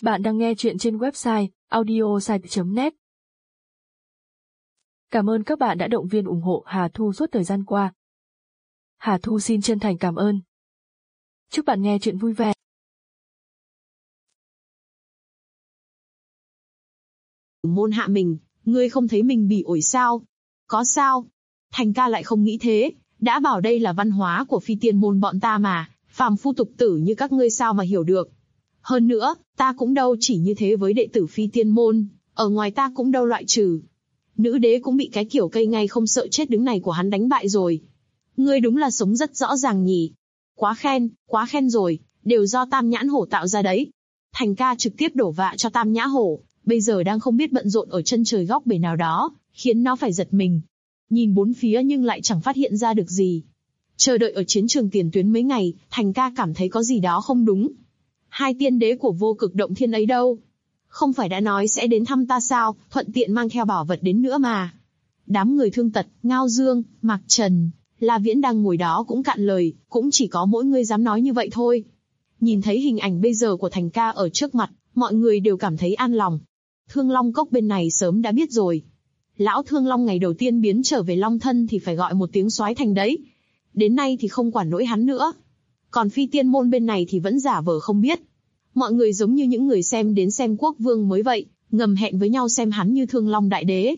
Bạn đang nghe chuyện trên website audiosite.net. Cảm ơn các bạn đã động viên ủng hộ Hà Thu suốt thời gian qua. Hà Thu xin chân thành cảm ơn. Chúc bạn nghe chuyện vui vẻ. Môn hạ mình, ngươi không thấy mình bị ổi sao? Có sao? Thành ca lại không nghĩ thế, đã bảo đây là văn hóa của phi tiên môn bọn ta mà, phàm phu tục tử như các ngươi sao mà hiểu được. Hơn nữa, ta cũng đâu chỉ như thế với đệ tử phi tiên môn, ở ngoài ta cũng đâu loại trừ. Nữ đế cũng bị cái kiểu cây ngay không sợ chết đứng này của hắn đánh bại rồi. Ngươi đúng là sống rất rõ ràng nhỉ. Quá khen rồi, đều do Tam Nhãn Hổ tạo ra đấy. Thành ca trực tiếp đổ vạ cho Tam Nhã Hổ, bây giờ đang không biết bận rộn ở chân trời góc bể nào đó, khiến nó phải giật mình. Nhìn bốn phía nhưng lại chẳng phát hiện ra được gì. Chờ đợi ở chiến trường tiền tuyến mấy ngày, Thành ca cảm thấy có gì đó không đúng. Hai tiên đế của vô cực động thiên ấy đâu? Không phải đã nói sẽ đến thăm ta sao, thuận tiện mang theo bảo vật đến nữa mà. Đám người Thương Tật, Ngao Dương, Mạc Trần, La Viễn đang ngồi đó cũng cạn lời, cũng chỉ có mỗi người dám nói như vậy thôi. Nhìn thấy hình ảnh bây giờ của Thành ca ở trước mặt, mọi người đều cảm thấy an lòng. Thương Long Cốc bên này sớm đã biết rồi. Lão Thương Long ngày đầu tiên biến trở về Long Thân thì phải gọi một tiếng soái thành đấy. Đến nay thì không quản nỗi hắn nữa. Còn phi tiên môn bên này thì vẫn giả vờ không biết. Mọi người giống như những người xem đến xem quốc vương mới vậy, ngầm hẹn với nhau xem hắn như Thương Long đại đế.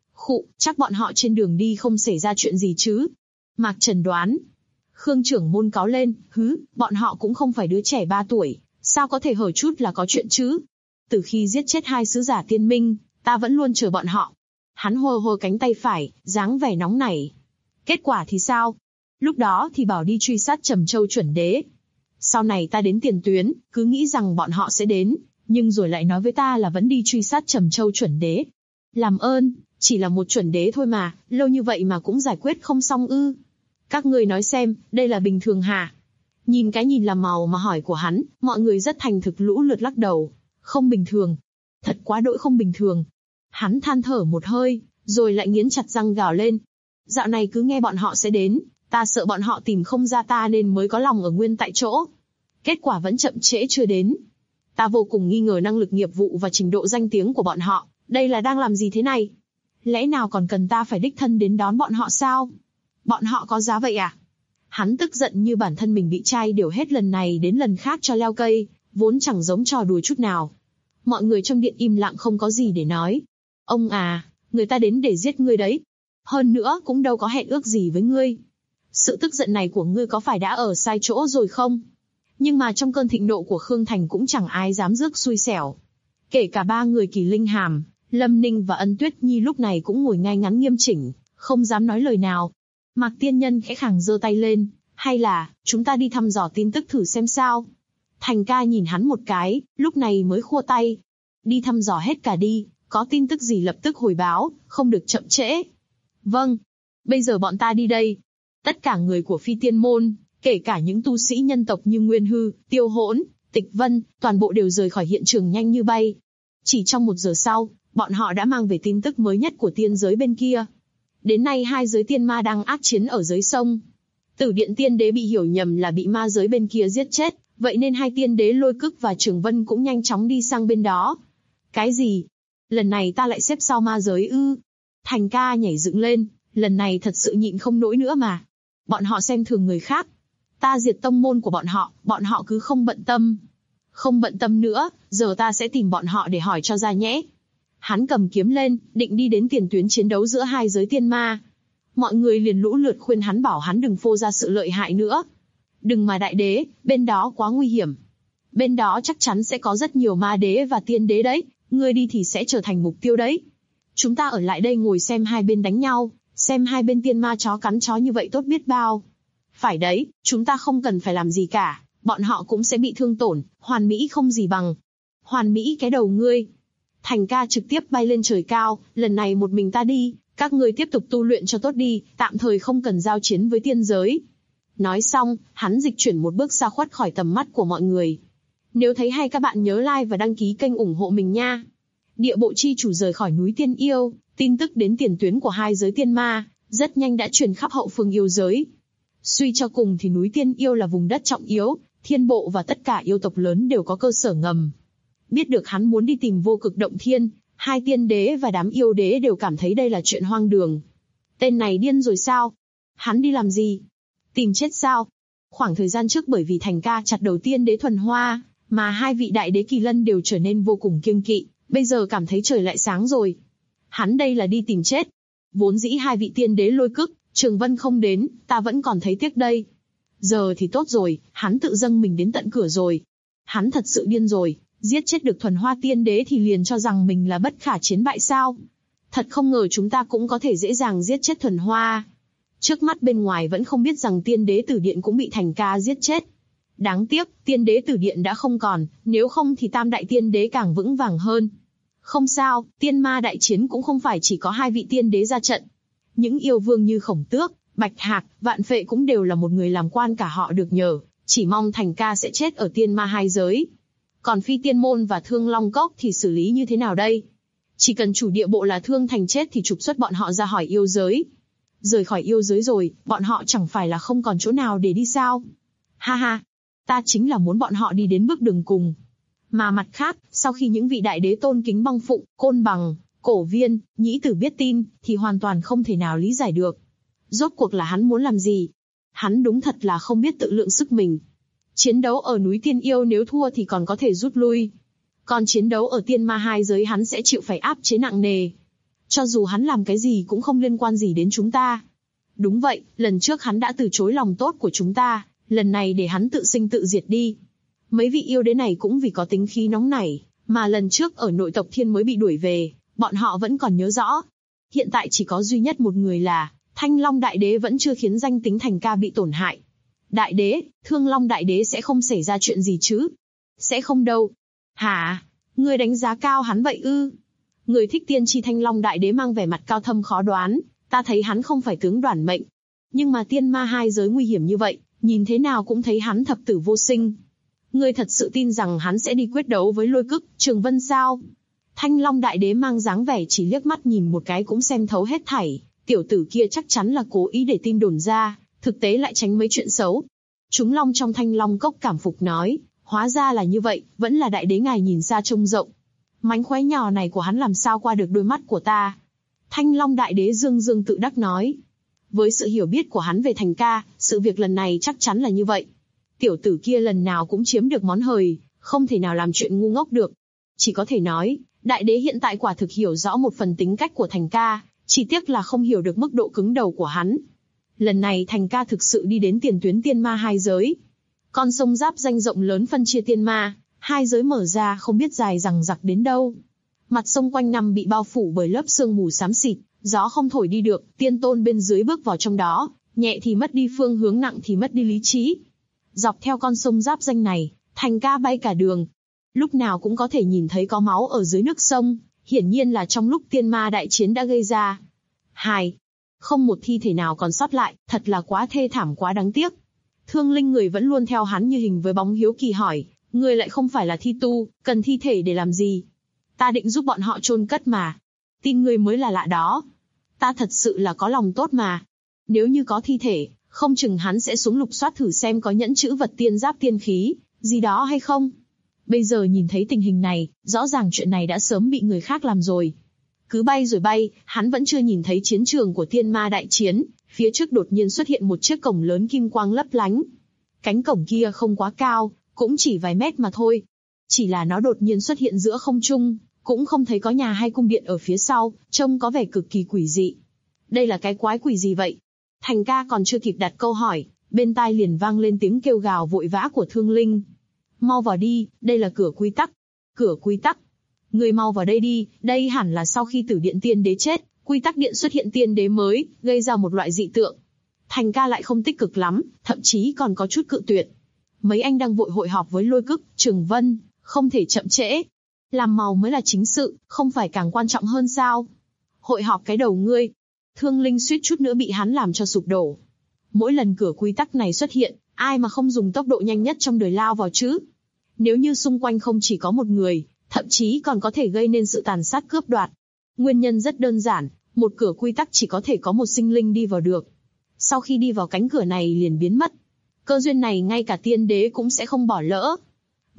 Chắc bọn họ trên đường đi không xảy ra chuyện gì chứ. Mạc Trần đoán. Khương trưởng môn cáu lên, bọn họ cũng không phải đứa trẻ 3 tuổi, sao có thể hở chút là có chuyện chứ. Từ khi giết chết 2 sứ giả tiên minh, ta vẫn luôn chờ bọn họ. Hắn hô cánh tay phải, dáng vẻ nóng nảy. Kết quả thì sao? Lúc đó thì bảo đi truy sát Trầm Châu chuẩn đế. Sau này ta đến tiền tuyến, cứ nghĩ rằng bọn họ sẽ đến, nhưng rồi lại nói với ta là vẫn đi truy sát Trầm Châu chuẩn đế. Làm ơn, chỉ là một chuẩn đế thôi mà, lâu như vậy mà cũng giải quyết không xong ư? Các ngươi nói xem, đây là bình thường hả? Nhìn cái nhìn làm màu mà hỏi của hắn, mọi người rất thành thực lũ lượt lắc đầu. Không bình thường. Thật quá đỗi không bình thường. Hắn than thở một hơi, rồi lại nghiến chặt răng gào lên. Dạo này cứ nghe bọn họ sẽ đến, ta sợ bọn họ tìm không ra ta nên mới có lòng ở nguyên tại chỗ. Kết quả vẫn chậm trễ chưa đến. Ta vô cùng nghi ngờ năng lực nghiệp vụ và trình độ danh tiếng của bọn họ, đây là đang làm gì thế này? Lẽ nào còn cần ta phải đích thân đến đón bọn họ sao? Bọn họ có giá vậy à? Hắn tức giận như bản thân mình bị trai điều hết lần này đến lần khác cho leo cây, vốn chẳng giống trò đùa chút nào. Mọi người trong điện im lặng không có gì để nói. Ông à, người ta đến để giết ngươi đấy. Hơn nữa cũng đâu có hẹn ước gì với ngươi. Sự tức giận này của ngươi có phải đã ở sai chỗ rồi không? Nhưng mà trong cơn thịnh nộ của Khương Thành cũng chẳng ai dám rước xui xẻo. Kể cả 3 người Kỳ Linh Hàm, Lâm Ninh và Ân Tuyết Nhi lúc này cũng ngồi ngay ngắn nghiêm chỉnh, không dám nói lời nào. Mạc Tiên Nhân khẽ khàng giơ tay lên, hay là, chúng ta đi thăm dò tin tức thử xem sao? Thành ca nhìn hắn một cái, lúc này mới khua tay. Đi thăm dò hết cả đi, có tin tức gì lập tức hồi báo, không được chậm trễ. Vâng, bây giờ bọn ta đi đây. Tất cả người của phi tiên môn, kể cả những tu sĩ nhân tộc như Nguyên Hư, Tiêu Hỗn, Tịch Vân, toàn bộ đều rời khỏi hiện trường nhanh như bay. Chỉ trong 1 giờ sau, bọn họ đã mang về tin tức mới nhất của tiên giới bên kia. Đến nay 2 giới tiên ma đang ác chiến ở dưới sông. Tử Điện tiên đế bị hiểu nhầm là bị ma giới bên kia giết chết, vậy nên 2 tiên đế Lôi Cức và Trường Vân cũng nhanh chóng đi sang bên đó. Cái gì? Lần này ta lại xếp sau ma giới ư? Thành ca nhảy dựng lên, lần này thật sự nhịn không nổi nữa mà. Bọn họ xem thường người khác. Ta diệt tông môn của bọn họ cứ không bận tâm. Không bận tâm nữa, giờ ta sẽ tìm bọn họ để hỏi cho ra nhẽ. Hắn cầm kiếm lên, định đi đến tiền tuyến chiến đấu giữa 2 giới tiên ma. Mọi người liền lũ lượt khuyên hắn bảo hắn đừng phô ra sự lợi hại nữa. Đừng mà đại đế, bên đó quá nguy hiểm. Bên đó chắc chắn sẽ có rất nhiều ma đế và tiên đế đấy, ngươi đi thì sẽ trở thành mục tiêu đấy. Chúng ta ở lại đây ngồi xem hai bên đánh nhau, xem hai bên tiên ma chó cắn chó như vậy tốt biết bao. Phải đấy, chúng ta không cần phải làm gì cả, bọn họ cũng sẽ bị thương tổn, hoàn mỹ không gì bằng. Hoàn mỹ cái đầu ngươi. Thành ca trực tiếp bay lên trời cao, lần này một mình ta đi, các ngươi tiếp tục tu luyện cho tốt đi, tạm thời không cần giao chiến với tiên giới. Nói xong, hắn dịch chuyển một bước xa khuất khỏi tầm mắt của mọi người. Nếu thấy hay các bạn nhớ like và đăng ký kênh ủng hộ mình nha. Địa bộ chi chủ rời khỏi núi Tiên Yêu, tin tức đến tiền tuyến của 2 giới tiên ma, rất nhanh đã truyền khắp hậu phương yêu giới. Suy cho cùng thì núi Tiên Yêu là vùng đất trọng yếu, thiên bộ và tất cả yêu tộc lớn đều có cơ sở ngầm. Biết được hắn muốn đi tìm Vô Cực Động Thiên, hai tiên đế và đám yêu đế đều cảm thấy đây là chuyện hoang đường. Tên này điên rồi sao? Hắn đi làm gì? Tìm chết sao? Khoảng thời gian trước bởi vì Thành Ca chặt đầu tiên đế Thuần Hoa, mà hai vị đại đế Kỳ Lân đều trở nên vô cùng kiêng kỵ, bây giờ cảm thấy trời lại sáng rồi. Hắn đây là đi tìm chết. Vốn dĩ hai vị tiên đế Lôi Cức, Trường Vân không đến, ta vẫn còn thấy tiếc đây. Giờ thì tốt rồi, hắn tự dâng mình đến tận cửa rồi. Hắn thật sự điên rồi, giết chết được Thuần Hoa tiên đế thì liền cho rằng mình là bất khả chiến bại sao? Thật không ngờ chúng ta cũng có thể dễ dàng giết chết Thuần Hoa. Trước mắt bên ngoài vẫn không biết rằng tiên đế Tử Điện cũng bị Thành Ca giết chết. Đáng tiếc, tiên đế Tử Điện đã không còn, nếu không thì tam đại tiên đế càng vững vàng hơn. Không sao, tiên ma đại chiến cũng không phải chỉ có hai vị tiên đế ra trận. Những yêu vương như Khổng Tước, Bạch Hạc, Vạn Phệ cũng đều là một người làm quan cả họ được nhờ, chỉ mong Thành Ca sẽ chết ở tiên ma hai giới. Còn Phi Tiên Môn và Thương Long Cốc thì xử lý như thế nào đây? Chỉ cần chủ địa bộ là Thương Thành chết thì trục xuất bọn họ ra khỏi yêu giới. Rời khỏi yêu giới rồi, bọn họ chẳng phải là không còn chỗ nào để đi sao? Ha ha, ta chính là muốn bọn họ đi đến bước đường cùng. Mà mặt khác, sau khi những vị đại đế tôn kính Băng Phụng, Côn Bằng, Cổ Viên, Nhĩ Tử biết tin, thì hoàn toàn không thể nào lý giải được. Rốt cuộc là hắn muốn làm gì? Hắn đúng thật là không biết tự lượng sức mình. Chiến đấu ở núi Tiên Yêu nếu thua thì còn có thể rút lui. Còn chiến đấu ở tiên ma hai giới hắn sẽ chịu phải áp chế nặng nề. Cho dù hắn làm cái gì cũng không liên quan gì đến chúng ta. Đúng vậy, lần trước hắn đã từ chối lòng tốt của chúng ta, lần này để hắn tự sinh tự diệt đi. Mấy vị yêu đế này cũng vì có tính khí nóng nảy, mà lần trước ở nội tộc Thiên mới bị đuổi về, bọn họ vẫn còn nhớ rõ. Hiện tại chỉ có duy nhất một người là Thanh Long Đại Đế vẫn chưa khiến danh tính Thành Ca bị tổn hại. Đại Đế, Thương Long Đại Đế sẽ không xảy ra chuyện gì chứ? Sẽ không đâu. Hả? Ngươi đánh giá cao hắn vậy ư? Người thích tiên tri Thanh Long Đại Đế mang vẻ mặt cao thâm khó đoán, ta thấy hắn không phải tướng đoản mệnh. Nhưng mà tiên ma hai giới nguy hiểm như vậy, nhìn thế nào cũng thấy hắn thập tử vô sinh. Ngươi thật sự tin rằng hắn sẽ đi quyết đấu với Lôi Cức, Trường Vân sao? Thanh Long Đại Đế mang dáng vẻ chỉ liếc mắt nhìn một cái cũng xem thấu hết thảy, tiểu tử kia chắc chắn là cố ý để tin đồn ra, thực tế lại tránh mấy chuyện xấu. Chúng Long trong Thanh Long Cốc cảm phục nói, hóa ra là như vậy, vẫn là Đại Đế ngài nhìn xa trông rộng. Mánh khóe nhỏ này của hắn làm sao qua được đôi mắt của ta? Thanh Long Đại Đế dương dương tự đắc nói. Với sự hiểu biết của hắn về Thành Ca, sự việc lần này chắc chắn là như vậy. Tiểu tử kia lần nào cũng chiếm được món hời, không thể nào làm chuyện ngu ngốc được. Chỉ có thể nói, Đại Đế hiện tại quả thực hiểu rõ một phần tính cách của Thành Ca, chỉ tiếc là không hiểu được mức độ cứng đầu của hắn. Lần này Thành Ca thực sự đi đến tiền tuyến tiên ma hai giới. Con sông giáp danh rộng lớn phân chia tiên ma, hai giới mở ra không biết dài dằng dặc đến đâu. Mặt sông quanh năm bị bao phủ bởi lớp sương mù xám xịt, gió không thổi đi được, tiên tôn bên dưới bước vào trong đó, nhẹ thì mất đi phương hướng, nặng thì mất đi lý trí. Dọc theo con sông giáp danh này, Thành Ca bay cả đường. Lúc nào cũng có thể nhìn thấy có máu ở dưới nước sông, hiển nhiên là trong lúc tiên ma đại chiến đã gây ra. Không một thi thể nào còn sót lại, thật là quá thê thảm quá đáng tiếc. Thương Linh người vẫn luôn theo hắn như hình với bóng hiếu kỳ hỏi, người lại không phải là thi tu, cần thi thể để làm gì? Ta định giúp bọn họ chôn cất mà. Tin người mới là lạ đó. Ta thật sự là có lòng tốt mà. Nếu như có thi thể, không chừng hắn sẽ xuống lục soát thử xem có nhẫn chữ vật tiên giáp tiên khí, gì đó hay không. Bây giờ nhìn thấy tình hình này, rõ ràng chuyện này đã sớm bị người khác làm rồi. Cứ bay rồi bay, hắn vẫn chưa nhìn thấy chiến trường của tiên ma đại chiến, phía trước đột nhiên xuất hiện một chiếc cổng lớn kim quang lấp lánh. Cánh cổng kia không quá cao, cũng chỉ vài mét mà thôi. Chỉ là nó đột nhiên xuất hiện giữa không trung, cũng không thấy có nhà hay cung điện ở phía sau, trông có vẻ cực kỳ quỷ dị. Đây là cái quái quỷ gì vậy? Thành Ca còn chưa kịp đặt câu hỏi, bên tai liền vang lên tiếng kêu gào vội vã của Thương Linh. Mau vào đi, đây là cửa quy tắc. Cửa quy tắc. Người mau vào đây đi, đây hẳn là sau khi Tử Điện tiên đế chết, quy tắc điện xuất hiện tiên đế mới, gây ra một loại dị tượng. Thành Ca lại không tích cực lắm, thậm chí còn có chút cự tuyệt. Mấy anh đang vội hội họp với Lôi Cức, Trường Vân, không thể chậm trễ. Làm màu mới là chính sự, không phải càng quan trọng hơn sao? Hội họp cái đầu ngươi. Thương Linh suýt chút nữa bị hắn làm cho sụp đổ. Mỗi lần cửa quy tắc này xuất hiện, ai mà không dùng tốc độ nhanh nhất trong đời lao vào chứ? Nếu như xung quanh không chỉ có một người, thậm chí còn có thể gây nên sự tàn sát cướp đoạt. Nguyên nhân rất đơn giản, một cửa quy tắc chỉ có thể có một sinh linh đi vào được. Sau khi đi vào cánh cửa này liền biến mất. Cơ duyên này ngay cả tiên đế cũng sẽ không bỏ lỡ.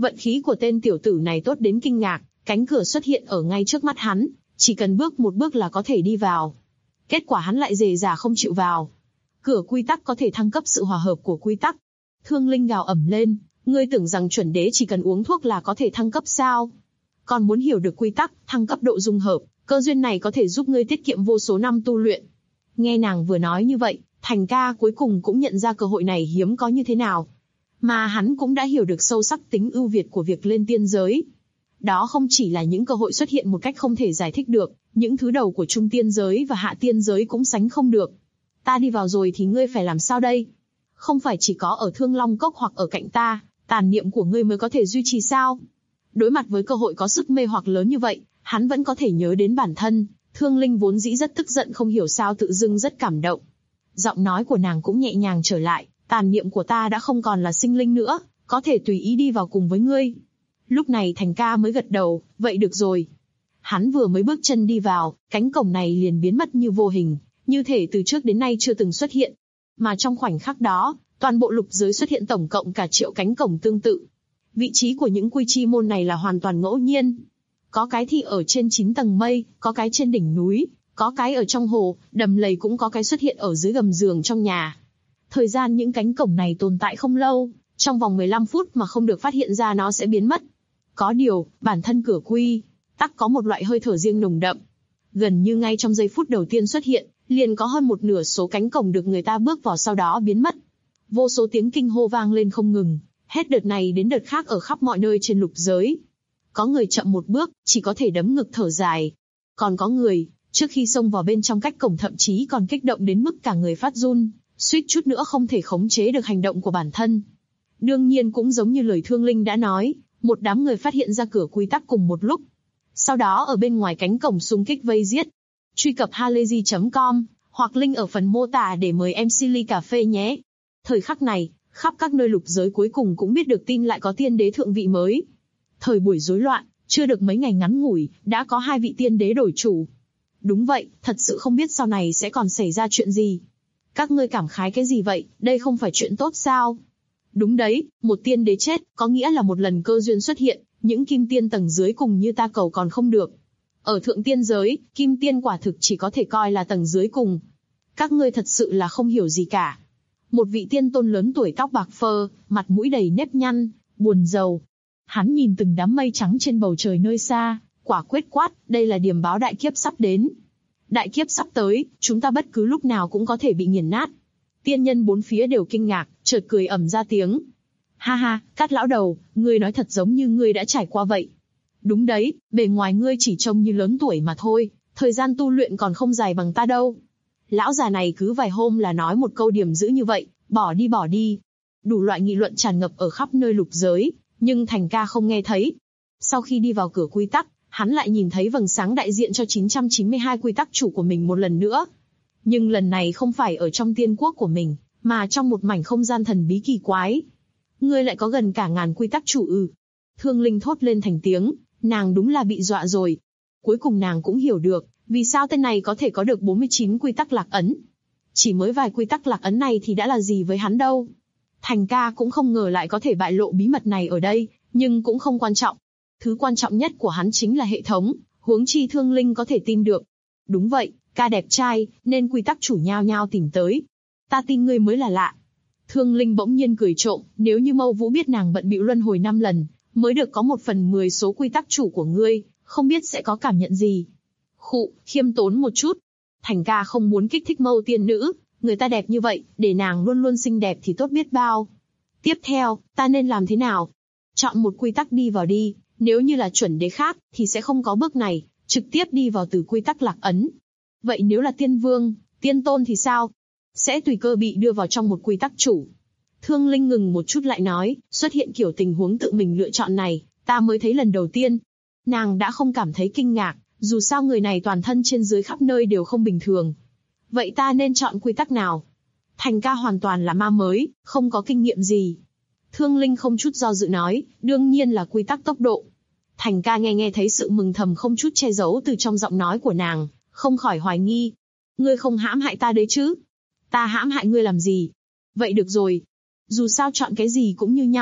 Vận khí của tên tiểu tử này tốt đến kinh ngạc, cánh cửa xuất hiện ở ngay trước mắt hắn, chỉ cần bước một bước là có thể đi vào. Kết quả hắn lại dè dà không chịu vào. Cửa quy tắc có thể thăng cấp sự hòa hợp của quy tắc. Thương Linh gào ầm lên, ngươi tưởng rằng chuẩn đế chỉ cần uống thuốc là có thể thăng cấp sao? Còn muốn hiểu được quy tắc, thăng cấp độ dung hợp, cơ duyên này có thể giúp ngươi tiết kiệm vô số năm tu luyện. Nghe nàng vừa nói như vậy, Thành ca cuối cùng cũng nhận ra cơ hội này hiếm có như thế nào. Mà hắn cũng đã hiểu được sâu sắc tính ưu việt của việc lên tiên giới. Đó không chỉ là những cơ hội xuất hiện một cách không thể giải thích được, những thứ đầu của trung tiên giới và hạ tiên giới cũng sánh không được. Ta đi vào rồi thì ngươi phải làm sao đây? Không phải chỉ có ở Thương Long Cốc hoặc ở cạnh ta, tàn niệm của ngươi mới có thể duy trì sao? Đối mặt với cơ hội có sức mê hoặc lớn như vậy, hắn vẫn có thể nhớ đến bản thân. Thương Linh vốn dĩ rất tức giận không hiểu sao tự dưng rất cảm động. Giọng nói của nàng cũng nhẹ nhàng trở lại, tàn niệm của ta đã không còn là sinh linh nữa, có thể tùy ý đi vào cùng với ngươi. Lúc này Thành ca mới gật đầu, vậy được rồi. Hắn vừa mới bước chân đi vào, cánh cổng này liền biến mất như vô hình, như thể từ trước đến nay chưa từng xuất hiện. Mà trong khoảnh khắc đó, toàn bộ lục giới xuất hiện tổng cộng cả triệu cánh cổng tương tự. Vị trí của những quy chi môn này là hoàn toàn ngẫu nhiên. Có cái thì ở trên 9 tầng mây, có cái trên đỉnh núi, có cái ở trong hồ, đầm lầy, cũng có cái xuất hiện ở dưới gầm giường trong nhà. Thời gian những cánh cổng này tồn tại không lâu, trong vòng 15 phút mà không được phát hiện ra nó sẽ biến mất. Có điều, bản thân cửa quy tắc có một loại hơi thở riêng nồng đậm. Gần như ngay trong giây phút đầu tiên xuất hiện, liền có hơn một nửa số cánh cổng được người ta bước vào sau đó biến mất. Vô số tiếng kinh hô vang lên không ngừng, hết đợt này đến đợt khác ở khắp mọi nơi trên lục giới. Có người chậm một bước, chỉ có thể đấm ngực thở dài. Còn có người, trước khi xông vào bên trong cách cổng thậm chí còn kích động đến mức cả người phát run, suýt chút nữa không thể khống chế được hành động của bản thân. Đương nhiên cũng giống như lời Thương Linh đã nói, một đám người phát hiện ra cửa quy tắc cùng một lúc. Sau đó ở bên ngoài cánh cổng xung kích vây giết. Truy cập halayzi.com hoặc link ở phần mô tả để mời MC ly cà phê nhé. Thời khắc này, khắp các nơi lục giới cuối cùng cũng biết được tin lại có tiên đế thượng vị mới. Thời buổi rối loạn, chưa được mấy ngày ngắn ngủi, đã có 2 vị tiên đế đổi chủ. Đúng vậy, thật sự không biết sau này sẽ còn xảy ra chuyện gì. Các ngươi cảm khái cái gì vậy, đây không phải chuyện tốt sao? Đúng đấy, một tiên đế chết, có nghĩa là một lần cơ duyên xuất hiện, những kim tiên tầng dưới cùng như ta cầu còn không được. Ở thượng tiên giới, kim tiên quả thực chỉ có thể coi là tầng dưới cùng. Các ngươi thật sự là không hiểu gì cả. Một vị tiên tôn lớn tuổi tóc bạc phơ, mặt mũi đầy nếp nhăn, buồn rầu. Hắn nhìn từng đám mây trắng trên bầu trời nơi xa, quả quyết quát, đây là điềm báo đại kiếp sắp đến. Đại kiếp sắp tới, chúng ta bất cứ lúc nào cũng có thể bị nghiền nát. Tiên nhân bốn phía đều kinh ngạc, chợt cười ầm ra tiếng. Ha ha, Cát lão đầu, ngươi nói thật giống như ngươi đã trải qua vậy. Đúng đấy, bề ngoài ngươi chỉ trông như lớn tuổi mà thôi, thời gian tu luyện còn không dài bằng ta đâu. Lão già này cứ vài hôm là nói một câu điểm dữ như vậy, bỏ đi bỏ đi. Đủ loại nghị luận tràn ngập ở khắp nơi lục giới, nhưng Thành ca không nghe thấy. Sau khi đi vào cửa quy tắc, hắn lại nhìn thấy vầng sáng đại diện cho 992 quy tắc chủ của mình một lần nữa. Nhưng lần này không phải ở trong tiên quốc của mình, mà trong một mảnh không gian thần bí kỳ quái. Ngươi lại có gần cả ngàn quy tắc chủ ư? Thương Linh thốt lên thành tiếng, nàng đúng là bị dọa rồi. Cuối cùng nàng cũng hiểu được, vì sao tên này có thể có được 49 quy tắc lạc ấn. Chỉ mới vài quy tắc lạc ấn này thì đã là gì với hắn đâu. Thành ca cũng không ngờ lại có thể bại lộ bí mật này ở đây, nhưng cũng không quan trọng. Thứ quan trọng nhất của hắn chính là hệ thống, huống chi Thương Linh có thể tin được. Đúng vậy, ca đẹp trai, nên quy tắc chủ nhao nhao tìm tới. Ta tin ngươi mới là lạ. Thương Linh bỗng nhiên cười trộm, nếu như Mâu Vũ biết nàng bận bịu luân hồi 5 lần, mới được có 1/10 số quy tắc chủ của ngươi, không biết sẽ có cảm nhận gì. Khụ, khiêm tốn một chút. Thành ca không muốn kích thích Mâu tiên nữ, người ta đẹp như vậy, để nàng luôn luôn xinh đẹp thì tốt biết bao. Tiếp theo, ta nên làm thế nào? Chọn một quy tắc đi vào đi, nếu như là chuẩn đế khác, thì sẽ không có bước này, trực tiếp đi vào từ quy tắc lạc ấn. Vậy nếu là tiên vương, tiên tôn thì sao? Sẽ tùy cơ bị đưa vào trong một quy tắc chủ. Thương Linh ngừng một chút lại nói, xuất hiện kiểu tình huống tự mình lựa chọn này, ta mới thấy lần đầu tiên. Nàng đã không cảm thấy kinh ngạc, dù sao người này toàn thân trên dưới khắp nơi đều không bình thường. Vậy ta nên chọn quy tắc nào? Thành ca hoàn toàn là ma mới, không có kinh nghiệm gì. Thương Linh không chút do dự nói, đương nhiên là quy tắc tốc độ. Thành ca nghe thấy sự mừng thầm không chút che giấu từ trong giọng nói của nàng, không khỏi hoài nghi. Ngươi không hãm hại ta đấy chứ? Ta hãm hại ngươi làm gì? Vậy được rồi. Dù sao chọn cái gì cũng như nhau,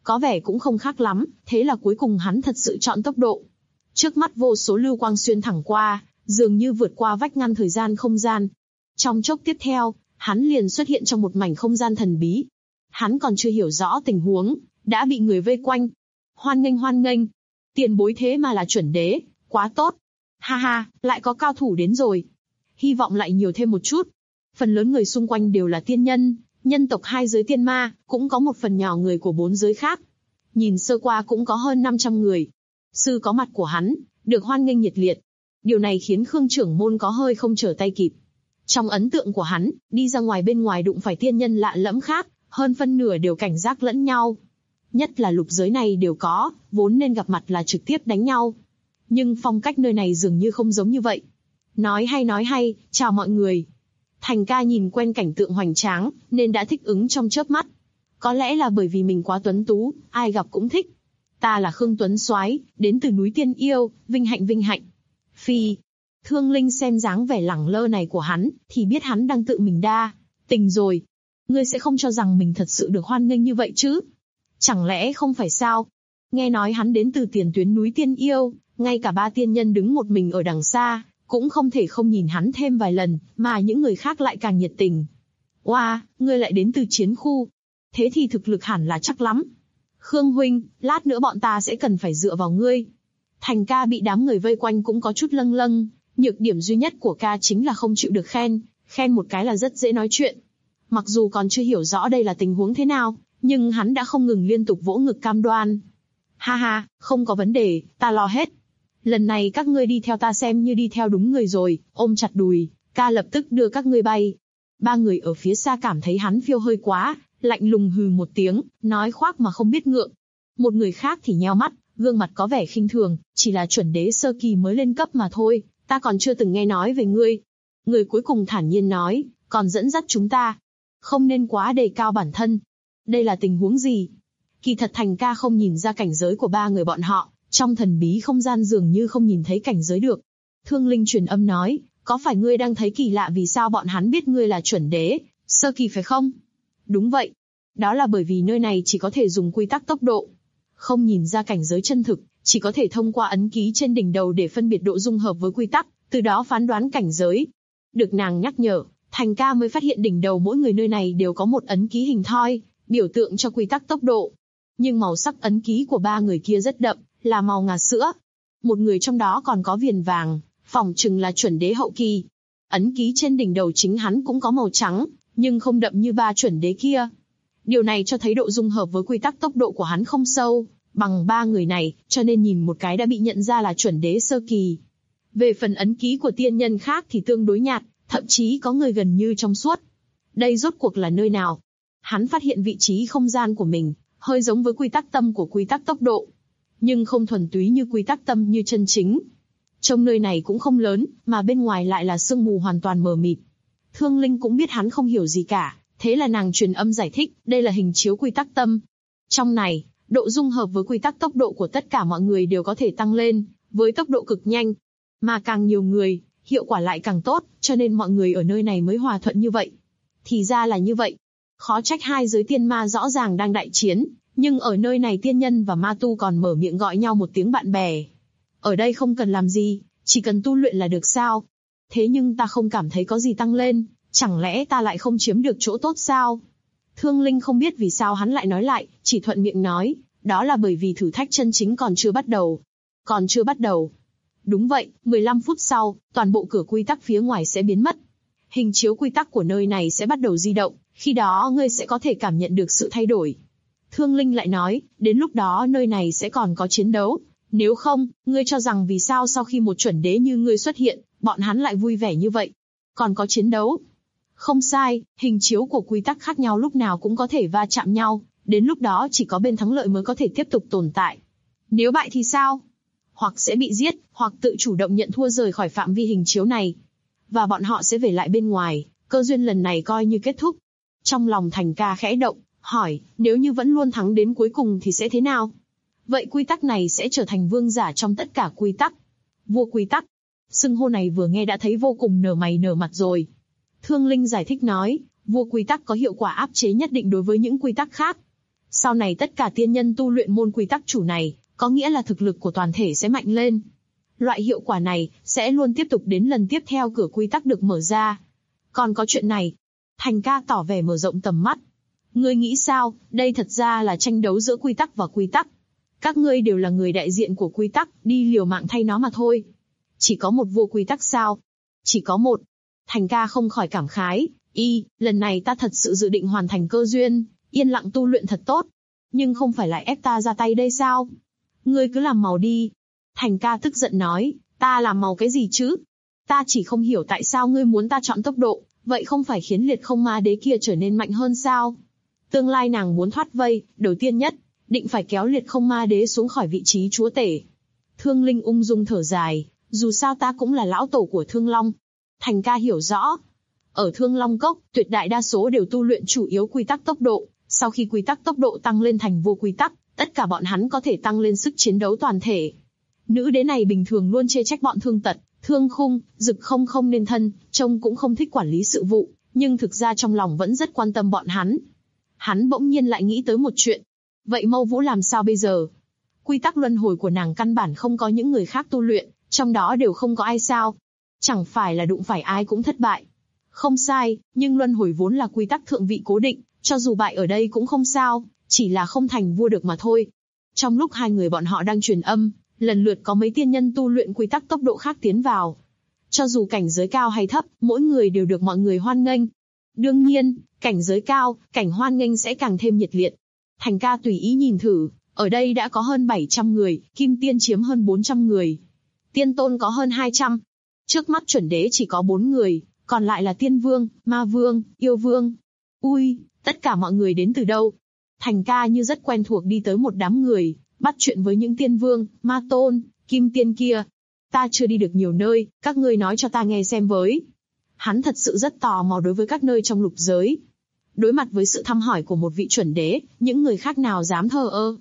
Có vẻ cũng không khác lắm, thế là cuối cùng hắn thật sự chọn tốc độ. Trước mắt vô số lưu quang xuyên thẳng qua, dường như vượt qua vách ngăn thời gian không gian. Trong chốc tiếp theo, hắn liền xuất hiện trong một mảnh không gian thần bí. Hắn còn chưa hiểu rõ tình huống, đã bị người vây quanh. Hoan nghênh. Tiền bối thế mà là chuẩn đế, quá tốt. Ha ha, lại có cao thủ đến rồi. Hy vọng lại nhiều thêm một chút. Phần lớn người xung quanh đều là tiên nhân, nhân tộc 2 giới tiên ma, cũng có một phần nhỏ người của 4 giới khác. Nhìn sơ qua cũng có hơn 500 người. Sư có mặt của hắn, được hoan nghênh nhiệt liệt. Điều này khiến Khương trưởng môn có hơi không trở tay kịp. Trong ấn tượng của hắn, đi ra ngoài bên ngoài đụng phải tiên nhân lạ lẫm khác, hơn phân nửa đều cảnh giác lẫn nhau. Nhất là lục giới này đều có, vốn nên gặp mặt là trực tiếp đánh nhau. Nhưng phong cách nơi này dường như không giống như vậy. Nói hay, chào mọi người. Thành ca nhìn quen cảnh tượng hoành tráng, nên đã thích ứng trong chớp mắt. Có lẽ là bởi vì mình quá tuấn tú, ai gặp cũng thích. Ta là Khương Tuấn Soái, đến từ núi Tiên Yêu, vinh hạnh. Phi. Thương Linh xem dáng vẻ lẳng lơ này của hắn, thì biết hắn đang tự mình đa tình rồi. Ngươi sẽ không cho rằng mình thật sự được hoan nghênh như vậy chứ? Chẳng lẽ không phải sao? Nghe nói hắn đến từ tiền tuyến núi Tiên Yêu, ngay cả 3 tiên nhân đứng một mình ở đằng xa, cũng không thể không nhìn hắn thêm vài lần, mà những người khác lại càng nhiệt tình. Oa, ngươi lại đến từ chiến khu. Thế thì thực lực hẳn là chắc lắm. Khương huynh, lát nữa bọn ta sẽ cần phải dựa vào ngươi. Thành ca bị đám người vây quanh cũng có chút lâng lâng, nhược điểm duy nhất của ca chính là không chịu được khen một cái là rất dễ nói chuyện. Mặc dù còn chưa hiểu rõ đây là tình huống thế nào, nhưng hắn đã không ngừng liên tục vỗ ngực cam đoan. Ha ha, không có vấn đề, ta lo hết. Lần này các ngươi đi theo ta xem như đi theo đúng người rồi, ôm chặt đùi, ca lập tức đưa các ngươi bay. 3 người ở phía xa cảm thấy hắn phiêu hơi quá, lạnh lùng hừ một tiếng, nói khoác mà không biết ngượng. Một người khác thì nheo mắt, gương mặt có vẻ khinh thường, chỉ là chuẩn đế sơ kỳ mới lên cấp mà thôi, ta còn chưa từng nghe nói về ngươi. Người cuối cùng thản nhiên nói, còn dẫn dắt chúng ta. Không nên quá đề cao bản thân. Đây là tình huống gì? Kỳ thật Thành ca không nhìn ra cảnh giới của 3 người bọn họ, trong thần bí không gian dường như không nhìn thấy cảnh giới được. Thương Linh truyền âm nói, có phải ngươi đang thấy kỳ lạ vì sao bọn hắn biết ngươi là chuẩn đế, sơ kỳ phải không? Đúng vậy. Đó là bởi vì nơi này chỉ có thể dùng quy tắc tốc độ. Không nhìn ra cảnh giới chân thực, chỉ có thể thông qua ấn ký trên đỉnh đầu để phân biệt độ dung hợp với quy tắc, từ đó phán đoán cảnh giới. Được nàng nhắc nhở, Thành ca mới phát hiện đỉnh đầu mỗi người nơi này đều có một ấn ký hình thoi, biểu tượng cho quy tắc tốc độ. Nhưng màu sắc ấn ký của 3 người kia rất đậm, là màu ngà sữa. Một người trong đó còn có viền vàng, phỏng chừng là chuẩn đế hậu kỳ. Ấn ký trên đỉnh đầu chính hắn cũng có màu trắng, nhưng không đậm như 3 chuẩn đế kia. Điều này cho thấy độ dung hợp với quy tắc tốc độ của hắn không sâu bằng 3 người này, cho nên nhìn một cái đã bị nhận ra là chuẩn đế sơ kỳ. Về phần ấn ký của tiên nhân khác thì tương đối nhạt, thậm chí có người gần như trong suốt. Đây rốt cuộc là nơi nào? Hắn phát hiện vị trí không gian của mình, hơi giống với quy tắc tâm của quy tắc tốc độ. Nhưng không thuần túy như quy tắc tâm như chân chính. Trông nơi này cũng không lớn, mà bên ngoài lại là sương mù hoàn toàn mờ mịt. Thương Linh cũng biết hắn không hiểu gì cả, thế là nàng truyền âm giải thích, đây là hình chiếu quy tắc tâm. Trong này, độ dung hợp với quy tắc tốc độ của tất cả mọi người đều có thể tăng lên, với tốc độ cực nhanh. Mà càng nhiều người, hiệu quả lại càng tốt, cho nên mọi người ở nơi này mới hòa thuận như vậy. Thì ra là như vậy. Khó trách 2 giới tiên ma rõ ràng đang đại chiến, nhưng ở nơi này tiên nhân và ma tu còn mở miệng gọi nhau một tiếng bạn bè. Ở đây không cần làm gì, chỉ cần tu luyện là được sao? Thế nhưng ta không cảm thấy có gì tăng lên, chẳng lẽ ta lại không chiếm được chỗ tốt sao? Thương Linh không biết vì sao hắn lại nói lại, chỉ thuận miệng nói, đó là bởi vì thử thách chân chính còn chưa bắt đầu. Còn chưa bắt đầu. Đúng vậy, 15 phút sau, toàn bộ cửa quy tắc phía ngoài sẽ biến mất. Hình chiếu quy tắc của nơi này sẽ bắt đầu di động, khi đó ngươi sẽ có thể cảm nhận được sự thay đổi. Thương Linh lại nói, đến lúc đó nơi này sẽ còn có chiến đấu. Nếu không, ngươi cho rằng vì sao sau khi một chuẩn đế như ngươi xuất hiện, bọn hắn lại vui vẻ như vậy? Còn có chiến đấu? Không sai, hình chiếu của quy tắc khác nhau lúc nào cũng có thể va chạm nhau, đến lúc đó chỉ có bên thắng lợi mới có thể tiếp tục tồn tại. Nếu bại thì sao? Hoặc sẽ bị giết, hoặc tự chủ động nhận thua rời khỏi phạm vi hình chiếu này. Và bọn họ sẽ về lại bên ngoài, cơ duyên lần này coi như kết thúc. Trong lòng Thành ca khẽ động, hỏi, nếu như vẫn luôn thắng đến cuối cùng thì sẽ thế nào? Vậy quy tắc này sẽ trở thành vương giả trong tất cả quy tắc. Vua quy tắc. Xưng hô này vừa nghe đã thấy vô cùng nở mày nở mặt rồi. Thương Linh giải thích nói, vua quy tắc có hiệu quả áp chế nhất định đối với những quy tắc khác. Sau này tất cả tiên nhân tu luyện môn quy tắc chủ này, có nghĩa là thực lực của toàn thể sẽ mạnh lên. Loại hiệu quả này sẽ luôn tiếp tục đến lần tiếp theo cửa quy tắc được mở ra. Còn có chuyện này, Thành ca tỏ vẻ mở rộng tầm mắt. Ngươi nghĩ sao, đây thật ra là tranh đấu giữa quy tắc và quy tắc. Các ngươi đều là người đại diện của quy tắc, đi liều mạng thay nó mà thôi. Chỉ có một vua quy tắc sao? Chỉ có một. Thành ca không khỏi cảm khái, lần này ta thật sự dự định hoàn thành cơ duyên, yên lặng tu luyện thật tốt. Nhưng không phải lại ép ta ra tay đây sao? Ngươi cứ làm màu đi. Thành ca tức giận nói, ta làm màu cái gì chứ? Ta chỉ không hiểu tại sao ngươi muốn ta chọn tốc độ, vậy không phải khiến liệt không ma đế kia trở nên mạnh hơn sao? Tương lai nàng muốn thoát vây, đầu tiên nhất, định phải kéo liệt không ma đế xuống khỏi vị trí chúa tể. Thương Linh ung dung thở dài, dù sao ta cũng là lão tổ của Thương Long. Thành ca hiểu rõ. Ở Thương Long Cốc, tuyệt đại đa số đều tu luyện chủ yếu quy tắc tốc độ, sau khi quy tắc tốc độ tăng lên thành vô quy tắc, tất cả bọn hắn có thể tăng lên sức chiến đấu toàn thể. Nữ đế này bình thường luôn chê trách bọn Thương Tật, Thương Khung, Dực không nên thân, trông cũng không thích quản lý sự vụ, nhưng thực ra trong lòng vẫn rất quan tâm bọn hắn. Hắn bỗng nhiên lại nghĩ tới một chuyện. Vậy Mâu Vũ làm sao bây giờ? Quy tắc luân hồi của nàng căn bản không có những người khác tu luyện, trong đó đều không có ai sao? Chẳng phải là đụng phải ai cũng thất bại. Không sai, nhưng luân hồi vốn là quy tắc thượng vị cố định, cho dù bại ở đây cũng không sao, chỉ là không thành vua được mà thôi. Trong lúc hai người bọn họ đang truyền âm, lần lượt có mấy tiên nhân tu luyện quy tắc tốc độ khác tiến vào. Cho dù cảnh giới cao hay thấp, mỗi người đều được mọi người hoan nghênh. Đương nhiên, cảnh giới cao, cảnh hoan nghênh sẽ càng thêm nhiệt liệt. Thành ca tùy ý nhìn thử, ở đây đã có hơn 700 người, kim tiên chiếm hơn 400 người. Tiên tôn có hơn 200. Trước mắt chuẩn đế chỉ có 4 người, còn lại là tiên vương, ma vương, yêu vương. Ui, tất cả mọi người đến từ đâu? Thành ca như rất quen thuộc đi tới một đám người, bắt chuyện với những tiên vương, ma tôn, kim tiên kia. Ta chưa đi được nhiều nơi, các ngươi nói cho ta nghe xem với. Hắn thật sự rất tò mò đối với các nơi trong lục giới. Đối mặt với sự thăm hỏi của một vị chuẩn đế, những người khác nào dám thờ ơ.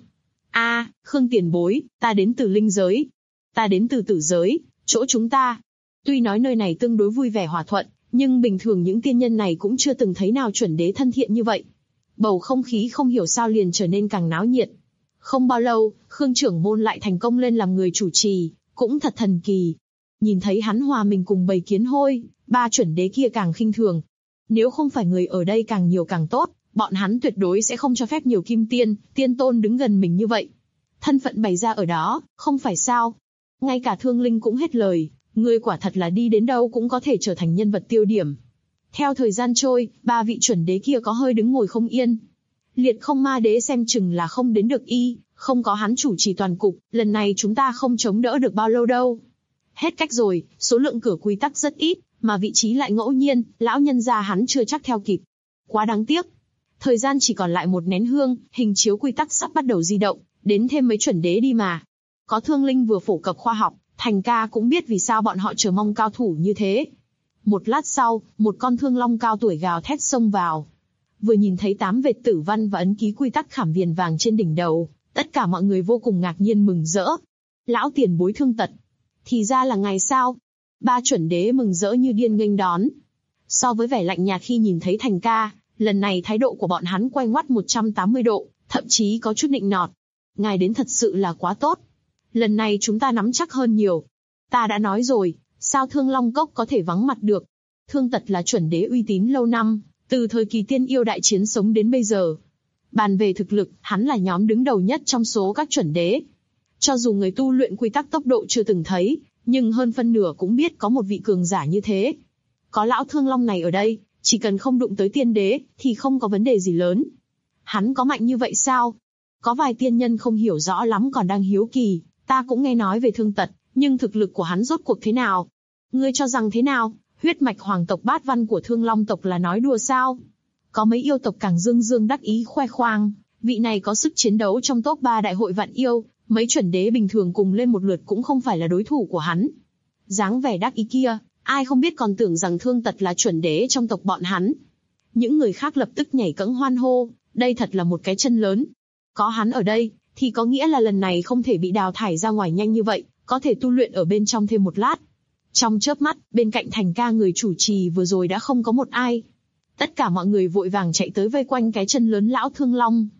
Khương tiền bối, ta đến từ linh giới. Ta đến từ tử giới, chỗ chúng ta. Tuy nói nơi này tương đối vui vẻ hòa thuận, nhưng bình thường những tiên nhân này cũng chưa từng thấy nào chuẩn đế thân thiện như vậy. Bầu không khí không hiểu sao liền trở nên càng náo nhiệt. Không bao lâu, Khương trưởng môn lại thành công lên làm người chủ trì, cũng thật thần kỳ. Nhìn thấy hắn hòa mình cùng bầy kiến hôi, ba chuẩn đế kia càng khinh thường. Nếu không phải người ở đây càng nhiều càng tốt, bọn hắn tuyệt đối sẽ không cho phép nhiều kim tiên, tiên tôn đứng gần mình như vậy. Thân phận bày ra ở đó, không phải sao? Ngay cả Thương Linh cũng hết lời, ngươi quả thật là đi đến đâu cũng có thể trở thành nhân vật tiêu điểm. Theo thời gian trôi, ba vị chuẩn đế kia có hơi đứng ngồi không yên. Liệt không ma đế xem chừng là không đến được không có hắn chủ trì toàn cục, lần này chúng ta không chống đỡ được bao lâu đâu. Hết cách rồi, số lượng cửa quy tắc rất ít, mà vị trí lại ngẫu nhiên, lão nhân gia hắn chưa chắc theo kịp. Quá đáng tiếc. Thời gian chỉ còn lại một nén hương, hình chiếu quy tắc sắp bắt đầu di động, đến thêm mấy chuẩn đế đi mà. Có Thương Linh vừa phổ cập khoa học, Thành ca cũng biết vì sao bọn họ chờ mong cao thủ như thế. Một lát sau, một con thương long cao tuổi gào thét xông vào. Vừa nhìn thấy 8 vệt tử văn và ấn ký quy tắc khảm viền vàng trên đỉnh đầu, tất cả mọi người vô cùng ngạc nhiên mừng rỡ. Lão tiền bối Thương Tật. Thì ra là ngài sao? Ba chuẩn đế mừng rỡ như điên nghênh đón. So với vẻ lạnh nhạt khi nhìn thấy Thành ca, lần này thái độ của bọn hắn quay ngoắt 180 độ, thậm chí có chút nịnh nọt. Ngài đến thật sự là quá tốt. Lần này chúng ta nắm chắc hơn nhiều. Ta đã nói rồi, sao Thương Long Cốc có thể vắng mặt được? Thương Tật là chuẩn đế uy tín lâu năm, từ thời kỳ tiên yêu đại chiến sống đến bây giờ. Bàn về thực lực, hắn là nhóm đứng đầu nhất trong số các chuẩn đế. Cho dù người tu luyện quy tắc tốc độ chưa từng thấy, nhưng hơn phân nửa cũng biết có một vị cường giả như thế. Có lão Thương Long này ở đây, chỉ cần không đụng tới tiên đế, thì không có vấn đề gì lớn. Hắn có mạnh như vậy sao? Có vài tiên nhân không hiểu rõ lắm còn đang hiếu kỳ, ta cũng nghe nói về Thương Tật, nhưng thực lực của hắn rốt cuộc thế nào? Ngươi cho rằng thế nào? Huyết mạch hoàng tộc bát văn của Thương Long tộc là nói đùa sao? Có mấy yêu tộc càng dương dương đắc ý khoe khoang, vị này có sức chiến đấu trong top 3 đại hội vạn yêu, mấy chuẩn đế bình thường cùng lên một lượt cũng không phải là đối thủ của hắn. Dáng vẻ đắc ý kia, ai không biết còn tưởng rằng Thương Tật là chuẩn đế trong tộc bọn hắn. Những người khác lập tức nhảy cẫng hoan hô, đây thật là một cái chân lớn. Có hắn ở đây, thì có nghĩa là lần này không thể bị đào thải ra ngoài nhanh như vậy, có thể tu luyện ở bên trong thêm một lát. Trong chớp mắt, bên cạnh Thành ca người chủ trì vừa rồi đã không có một ai. Tất cả mọi người vội vàng chạy tới vây quanh cái chân lớn lão Thương Long.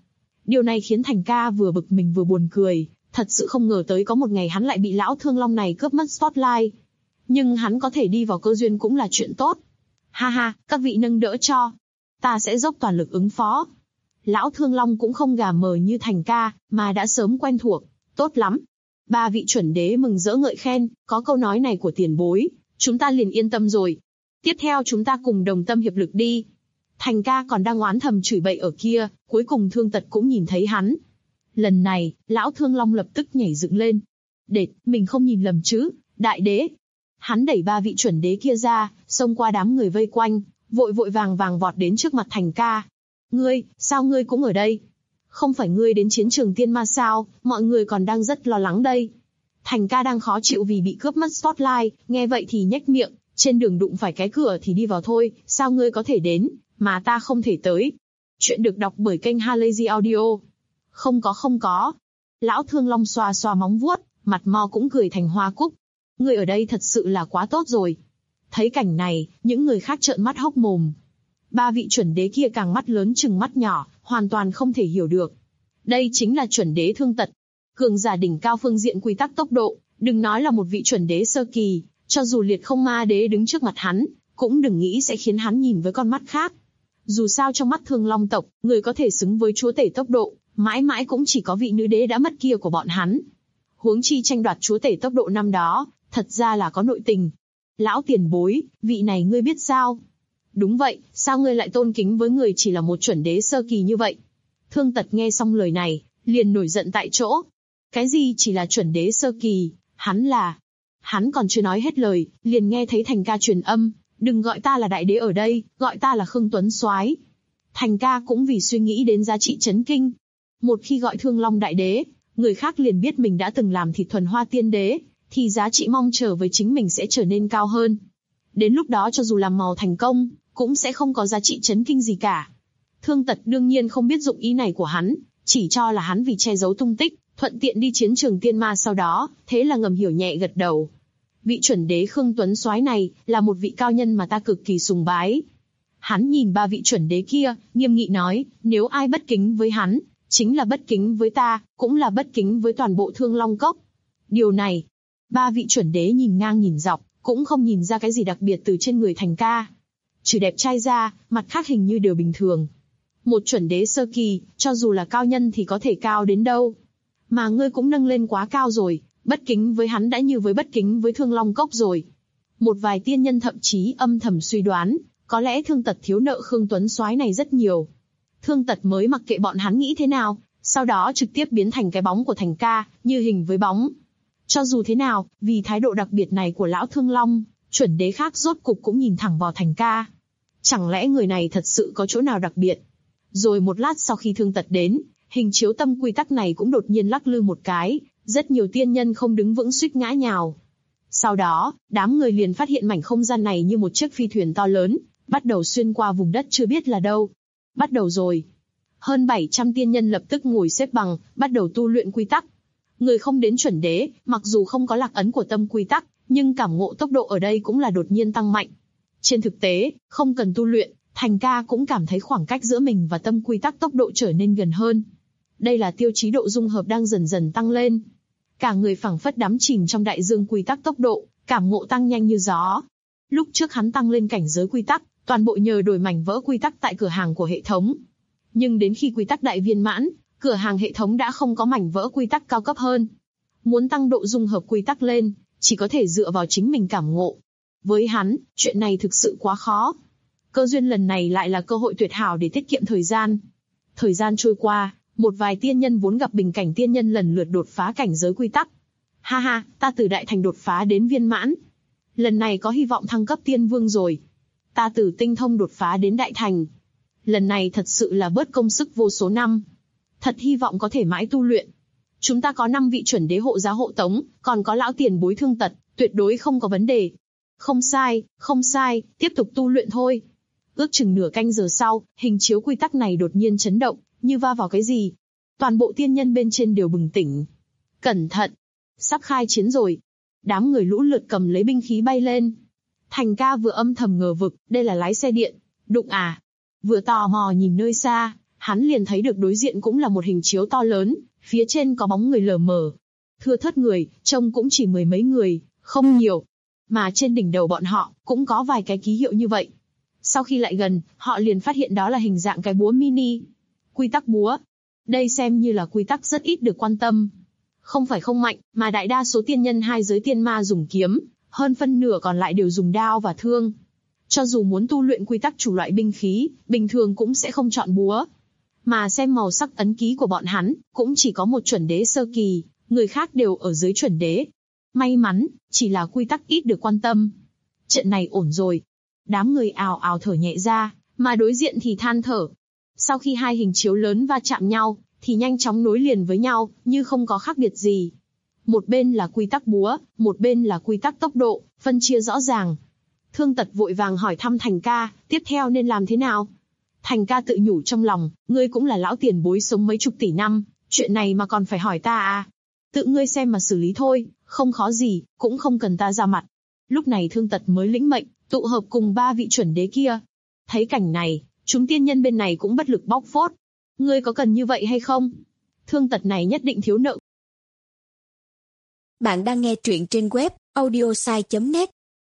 Điều này khiến Thành ca vừa bực mình vừa buồn cười, thật sự không ngờ tới có một ngày hắn lại bị lão thương long này cướp mất spotlight. Nhưng hắn có thể đi vào cơ duyên cũng là chuyện tốt. Ha ha, các vị nâng đỡ cho. Ta sẽ dốc toàn lực ứng phó. Lão thương long cũng không gà mờ như Thành ca, mà đã sớm quen thuộc. Tốt lắm. 3 vị chuẩn đế mừng rỡ ngợi khen, có câu nói này của tiền bối, chúng ta liền yên tâm rồi. Tiếp theo chúng ta cùng đồng tâm hiệp lực đi. Thành ca còn đang oán thầm chửi bậy ở kia, cuối cùng Thương Tật cũng nhìn thấy hắn. Lần này, lão Thương Long lập tức nhảy dựng lên. Đệt, mình không nhìn lầm chứ, đại đế. Hắn đẩy 3 vị chuẩn đế kia ra, xông qua đám người vây quanh, vội vội vàng vàng vọt đến trước mặt Thành ca. Ngươi, sao ngươi cũng ở đây? Không phải ngươi đến chiến trường tiên ma sao, mọi người còn đang rất lo lắng đây. Thành ca đang khó chịu vì bị cướp mất spotlight, nghe vậy thì nhếch miệng, trên đường đụng phải cái cửa thì đi vào thôi, sao ngươi có thể đến, mà ta không thể tới. Chuyện được đọc bởi kênh Halazy Audio. Không có. Lão Thương Long xoa xoa móng vuốt, mặt mo cũng cười thành hoa cúc. Ngươi ở đây thật sự là quá tốt rồi. Thấy cảnh này, những người khác trợn mắt hốc mồm. 3 vị chuẩn đế kia càng mắt lớn chừng mắt nhỏ, hoàn toàn không thể hiểu được. Đây chính là chuẩn đế Thương Tật. Cường giả đỉnh cao phương diện quy tắc tốc độ, đừng nói là một vị chuẩn đế sơ kỳ, cho dù liệt không ma đế đứng trước mặt hắn, cũng đừng nghĩ sẽ khiến hắn nhìn với con mắt khác. Dù sao trong mắt Thương Long tộc, người có thể xứng với chúa tể tốc độ, mãi mãi cũng chỉ có vị nữ đế đã mất kia của bọn hắn. Huống chi tranh đoạt chúa tể tốc độ năm đó, thật ra là có nội tình. Lão tiền bối, vị này ngươi biết sao? Đúng vậy, sao ngươi lại tôn kính với người chỉ là một chuẩn đế sơ kỳ như vậy? Thương Tật nghe xong lời này, liền nổi giận tại chỗ. Cái gì chỉ là chuẩn đế sơ kỳ, Hắn còn chưa nói hết lời, liền nghe thấy Thành ca truyền âm, đừng gọi ta là đại đế ở đây, gọi ta là Khương Tuấn Soái. Thành ca cũng vì suy nghĩ đến giá trị chấn kinh. Một khi gọi Thương Long đại đế, người khác liền biết mình đã từng làm thịt thuần hoa tiên đế, thì giá trị mong chờ với chính mình sẽ trở nên cao hơn. Đến lúc đó cho dù làm màu thành công, cũng sẽ không có giá trị chấn kinh gì cả. Thương Tật đương nhiên không biết dụng ý này của hắn, chỉ cho là hắn vì che giấu tung tích, thuận tiện đi chiến trường tiên ma sau đó, thế là ngầm hiểu nhẹ gật đầu. Vị chuẩn đế Khương Tuấn Soái này, là một vị cao nhân mà ta cực kỳ sùng bái. Hắn nhìn 3 vị chuẩn đế kia, nghiêm nghị nói, nếu ai bất kính với hắn, chính là bất kính với ta, cũng là bất kính với toàn bộ Thương Long Cốc. Điều này, 3 vị chuẩn đế nhìn ngang nhìn dọc, cũng không nhìn ra cái gì đặc biệt từ trên người Thành ca. Trừ đẹp trai ra, mặt khác hình như đều bình thường. Một chuẩn đế sơ kỳ, cho dù là cao nhân thì có thể cao đến đâu. Mà ngươi cũng nâng lên quá cao rồi, bất kính với hắn đã như với bất kính với Thương Long Cốc rồi. Một vài tiên nhân thậm chí âm thầm suy đoán, có lẽ Thương Tật thiếu nợ Khương Tuấn Soái này rất nhiều. Thương Tật mới mặc kệ bọn hắn nghĩ thế nào, sau đó trực tiếp biến thành cái bóng của Thành ca, như hình với bóng. Cho dù thế nào, vì thái độ đặc biệt này của lão Thương Long, chuẩn đế khác rốt cục cũng nhìn thẳng vào Thành ca. Chẳng lẽ người này thật sự có chỗ nào đặc biệt? Rồi một lát sau khi Thương Tật đến, hình chiếu tâm quy tắc này cũng đột nhiên lắc lư một cái, rất nhiều tiên nhân không đứng vững suýt ngã nhào. Sau đó, đám người liền phát hiện mảnh không gian này như một chiếc phi thuyền to lớn, bắt đầu xuyên qua vùng đất chưa biết là đâu. Bắt đầu rồi. Hơn 700 tiên nhân lập tức ngồi xếp bằng, bắt đầu tu luyện quy tắc. Người không đến chuẩn đế, mặc dù không có lạc ấn của tâm quy tắc, nhưng cảm ngộ tốc độ ở đây cũng là đột nhiên tăng mạnh. Trên thực tế, không cần tu luyện, Thành ca cũng cảm thấy khoảng cách giữa mình và tâm quy tắc tốc độ trở nên gần hơn. Đây là tiêu chí độ dung hợp đang dần dần tăng lên. Cả người phảng phất đắm chìm trong đại dương quy tắc tốc độ, cảm ngộ tăng nhanh như gió. Lúc trước hắn tăng lên cảnh giới quy tắc, toàn bộ nhờ đổi mảnh vỡ quy tắc tại cửa hàng của hệ thống. Nhưng đến khi quy tắc đại viên mãn, cửa hàng hệ thống đã không có mảnh vỡ quy tắc cao cấp hơn. Muốn tăng độ dung hợp quy tắc lên, chỉ có thể dựa vào chính mình cảm ngộ. Với hắn, chuyện này thực sự quá khó. Cơ duyên lần này lại là cơ hội tuyệt hảo để tiết kiệm thời gian. Thời gian trôi qua, một vài tiên nhân vốn gặp bình cảnh tiên nhân lần lượt đột phá cảnh giới quy tắc. Ha ha, ta từ đại thành đột phá đến viên mãn. Lần này có hy vọng thăng cấp tiên vương rồi. Ta từ tinh thông đột phá đến đại thành. Lần này thật sự là bớt công sức vô số năm. Thật hy vọng có thể mãi tu luyện. Chúng ta có 5 vị chuẩn đế hộ giá hộ tống, còn có lão tiền bối Thương Tật, tuyệt đối không có vấn đề. Không sai, tiếp tục tu luyện thôi. Ước chừng nửa canh giờ sau, hình chiếu quy tắc này đột nhiên chấn động, như va vào cái gì. Toàn bộ tiên nhân bên trên đều bừng tỉnh. Cẩn thận! Sắp khai chiến rồi. Đám người lũ lượt cầm lấy binh khí bay lên. Thành ca vừa âm thầm ngờ vực, đây là lái xe điện. Đụng à? Vừa tò mò nhìn nơi xa, hắn liền thấy được đối diện cũng là một hình chiếu to lớn, phía trên có bóng người lờ mờ. Thưa thớt người, trông cũng chỉ mười mấy người, không nhiều. Mà trên đỉnh đầu bọn họ, cũng có vài cái ký hiệu như vậy. Sau khi lại gần, họ liền phát hiện đó là hình dạng cái búa mini. Quy tắc búa. Đây xem như là quy tắc rất ít được quan tâm. Không phải không mạnh, mà đại đa số tiên nhân hai giới tiên ma dùng kiếm, hơn phân nửa còn lại đều dùng đao và thương. Cho dù muốn tu luyện quy tắc chủ loại binh khí, bình thường cũng sẽ không chọn búa. Mà xem màu sắc ấn ký của bọn hắn, cũng chỉ có một chuẩn đế sơ kỳ, người khác đều ở dưới chuẩn đế. May mắn, chỉ là quy tắc ít được quan tâm. Trận này ổn rồi. Đám người ào ào thở nhẹ ra, mà đối diện thì than thở. Sau khi hai hình chiếu lớn va chạm nhau, thì nhanh chóng nối liền với nhau, như không có khác biệt gì. Một bên là quy tắc búa, một bên là quy tắc tốc độ, phân chia rõ ràng. Thương Tật vội vàng hỏi thăm Thành ca, tiếp theo nên làm thế nào? Thành ca tự nhủ trong lòng, ngươi cũng là lão tiền bối sống mấy chục tỷ năm, chuyện này mà còn phải hỏi ta à? Tự ngươi xem mà xử lý thôi, không khó gì, cũng không cần ta ra mặt. Lúc này Thương Tật mới lĩnh mệnh, tụ hợp cùng ba vị chuẩn đế kia. Thấy cảnh này, chúng tiên nhân bên này cũng bất lực bóc phốt. Ngươi có cần như vậy hay không? Thương Tật này nhất định thiếu nợ. Bạn đang nghe truyện trên web audiosai.net.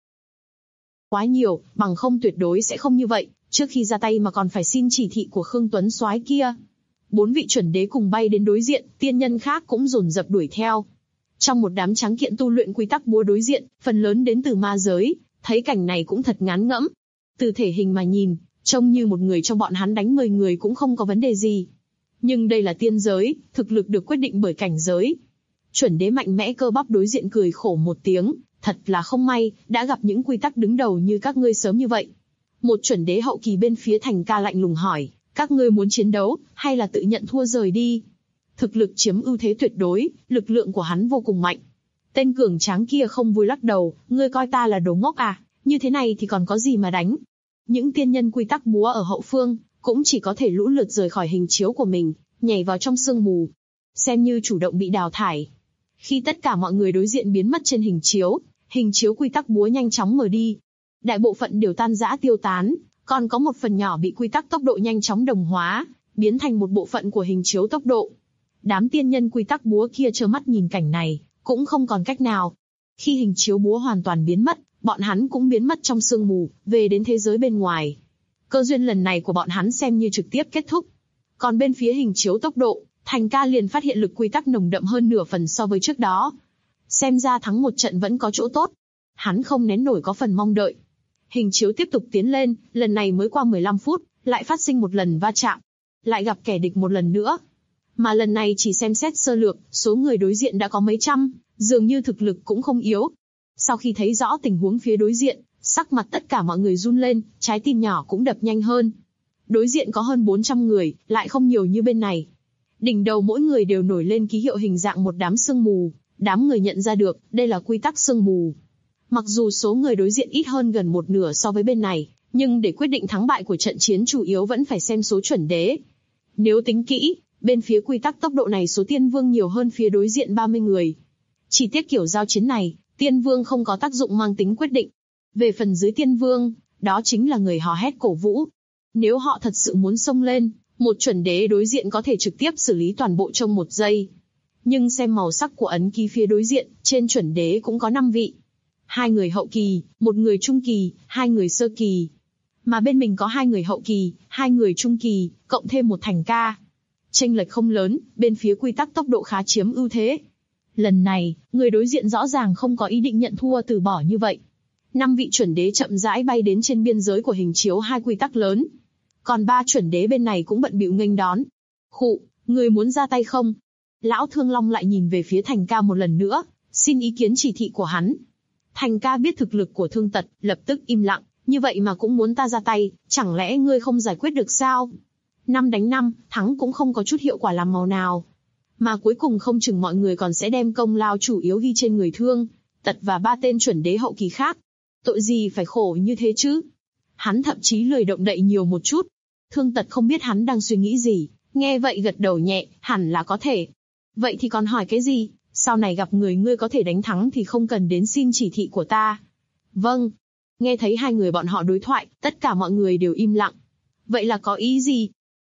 Quá nhiều, bằng không tuyệt đối sẽ không như vậy, trước khi ra tay mà còn phải xin chỉ thị của Khương Tuấn soái kia. 4 vị chuẩn đế cùng bay đến đối diện, tiên nhân khác cũng dồn dập đuổi theo. Trong một đám tráng kiện tu luyện quy tắc búa đối diện, phần lớn đến từ ma giới, thấy cảnh này cũng thật ngán ngẫm. Từ thể hình mà nhìn, trông như một người trong bọn hắn đánh 10 người cũng không có vấn đề gì. Nhưng đây là tiên giới, thực lực được quyết định bởi cảnh giới. Chuẩn đế mạnh mẽ cơ bắp đối diện cười khổ một tiếng, thật là không may, đã gặp những quy tắc đứng đầu như các ngươi sớm như vậy. Một chuẩn đế hậu kỳ bên phía Thành ca lạnh lùng hỏi, các ngươi muốn chiến đấu, hay là tự nhận thua rời đi? Thực lực chiếm ưu thế tuyệt đối, lực lượng của hắn vô cùng mạnh. Tên cường tráng kia không vui lắc đầu, ngươi coi ta là đồ ngốc à, như thế này thì còn có gì mà đánh. Những tiên nhân quy tắc búa ở hậu phương, cũng chỉ có thể lũ lượt rời khỏi hình chiếu của mình, nhảy vào trong sương mù. Xem như chủ động bị đào thải. Khi tất cả mọi người đối diện biến mất trên hình chiếu quy tắc búa nhanh chóng mở đi. Đại bộ phận đều tan rã tiêu tán, còn có một phần nhỏ bị quy tắc tốc độ nhanh chóng đồng hóa, biến thành một bộ phận của hình chiếu tốc độ. Đám tiên nhân quy tắc búa kia trơ mắt nhìn cảnh này, cũng không còn cách nào. Khi hình chiếu búa hoàn toàn biến mất, bọn hắn cũng biến mất trong sương mù, về đến thế giới bên ngoài. Cơ duyên lần này của bọn hắn xem như trực tiếp kết thúc. Còn bên phía hình chiếu tốc độ, Thành ca liền phát hiện lực quy tắc nồng đậm hơn nửa phần so với trước đó. Xem ra thắng một trận vẫn có chỗ tốt. Hắn không nén nổi có phần mong đợi. Hình chiếu tiếp tục tiến lên, lần này mới qua 15 phút, lại phát sinh một lần va chạm. Lại gặp kẻ địch một lần nữa. Mà lần này chỉ xem xét sơ lược, số người đối diện đã có mấy trăm, dường như thực lực cũng không yếu. Sau khi thấy rõ tình huống phía đối diện, sắc mặt tất cả mọi người run lên, trái tim nhỏ cũng đập nhanh hơn. Đối diện có hơn 400 người, lại không nhiều như bên này. Đỉnh đầu mỗi người đều nổi lên ký hiệu hình dạng một đám sương mù, đám người nhận ra được, đây là quy tắc sương mù. Mặc dù số người đối diện ít hơn gần một nửa so với bên này, nhưng để quyết định thắng bại của trận chiến chủ yếu vẫn phải xem số chuẩn đế. Nếu tính kỹ, bên phía quy tắc tốc độ này số tiên vương nhiều hơn phía đối diện 30 người. Chỉ tiếc kiểu giao chiến này, tiên vương không có tác dụng mang tính quyết định. Về phần dưới tiên vương, đó chính là người hò hét cổ vũ. Nếu họ thật sự muốn xông lên, một chuẩn đế đối diện có thể trực tiếp xử lý toàn bộ trong một giây. Nhưng xem màu sắc của ấn ký phía đối diện, trên chuẩn đế cũng có 5 vị. 2 người hậu kỳ, 1 người trung kỳ, 2 người sơ kỳ. Mà bên mình có 2 người hậu kỳ, 2 người trung kỳ, cộng thêm một Thành ca. Chênh lệch không lớn, bên phía quy tắc tốc độ khá chiếm ưu thế. Lần này, người đối diện rõ ràng không có ý định nhận thua từ bỏ như vậy. 5 vị chuẩn đế chậm rãi bay đến trên biên giới của hình chiếu 2 quy tắc lớn. Còn 3 chuẩn đế bên này cũng bận bịu nghênh đón. Khụ, người muốn ra tay không? Lão Thương Long lại nhìn về phía Thành ca một lần nữa, xin ý kiến chỉ thị của hắn. Thành ca biết thực lực của Thương Tật, lập tức im lặng, như vậy mà cũng muốn ta ra tay, chẳng lẽ ngươi không giải quyết được sao? 5 đánh 5, thắng cũng không có chút hiệu quả làm màu nào. Mà cuối cùng không chừng mọi người còn sẽ đem công lao chủ yếu ghi trên người Thương Tật và 3 tên chuẩn đế hậu kỳ khác. Tội gì phải khổ như thế chứ? Hắn thậm chí lười động đậy nhiều một chút. Thương Tật không biết hắn đang suy nghĩ gì, nghe vậy gật đầu nhẹ, hẳn là có thể. Vậy thì còn hỏi cái gì? Sau này gặp người ngươi có thể đánh thắng thì không cần đến xin chỉ thị của ta. Vâng. Nghe thấy 2 người bọn họ đối thoại, tất cả mọi người đều im lặng. Vậy là có ý gì?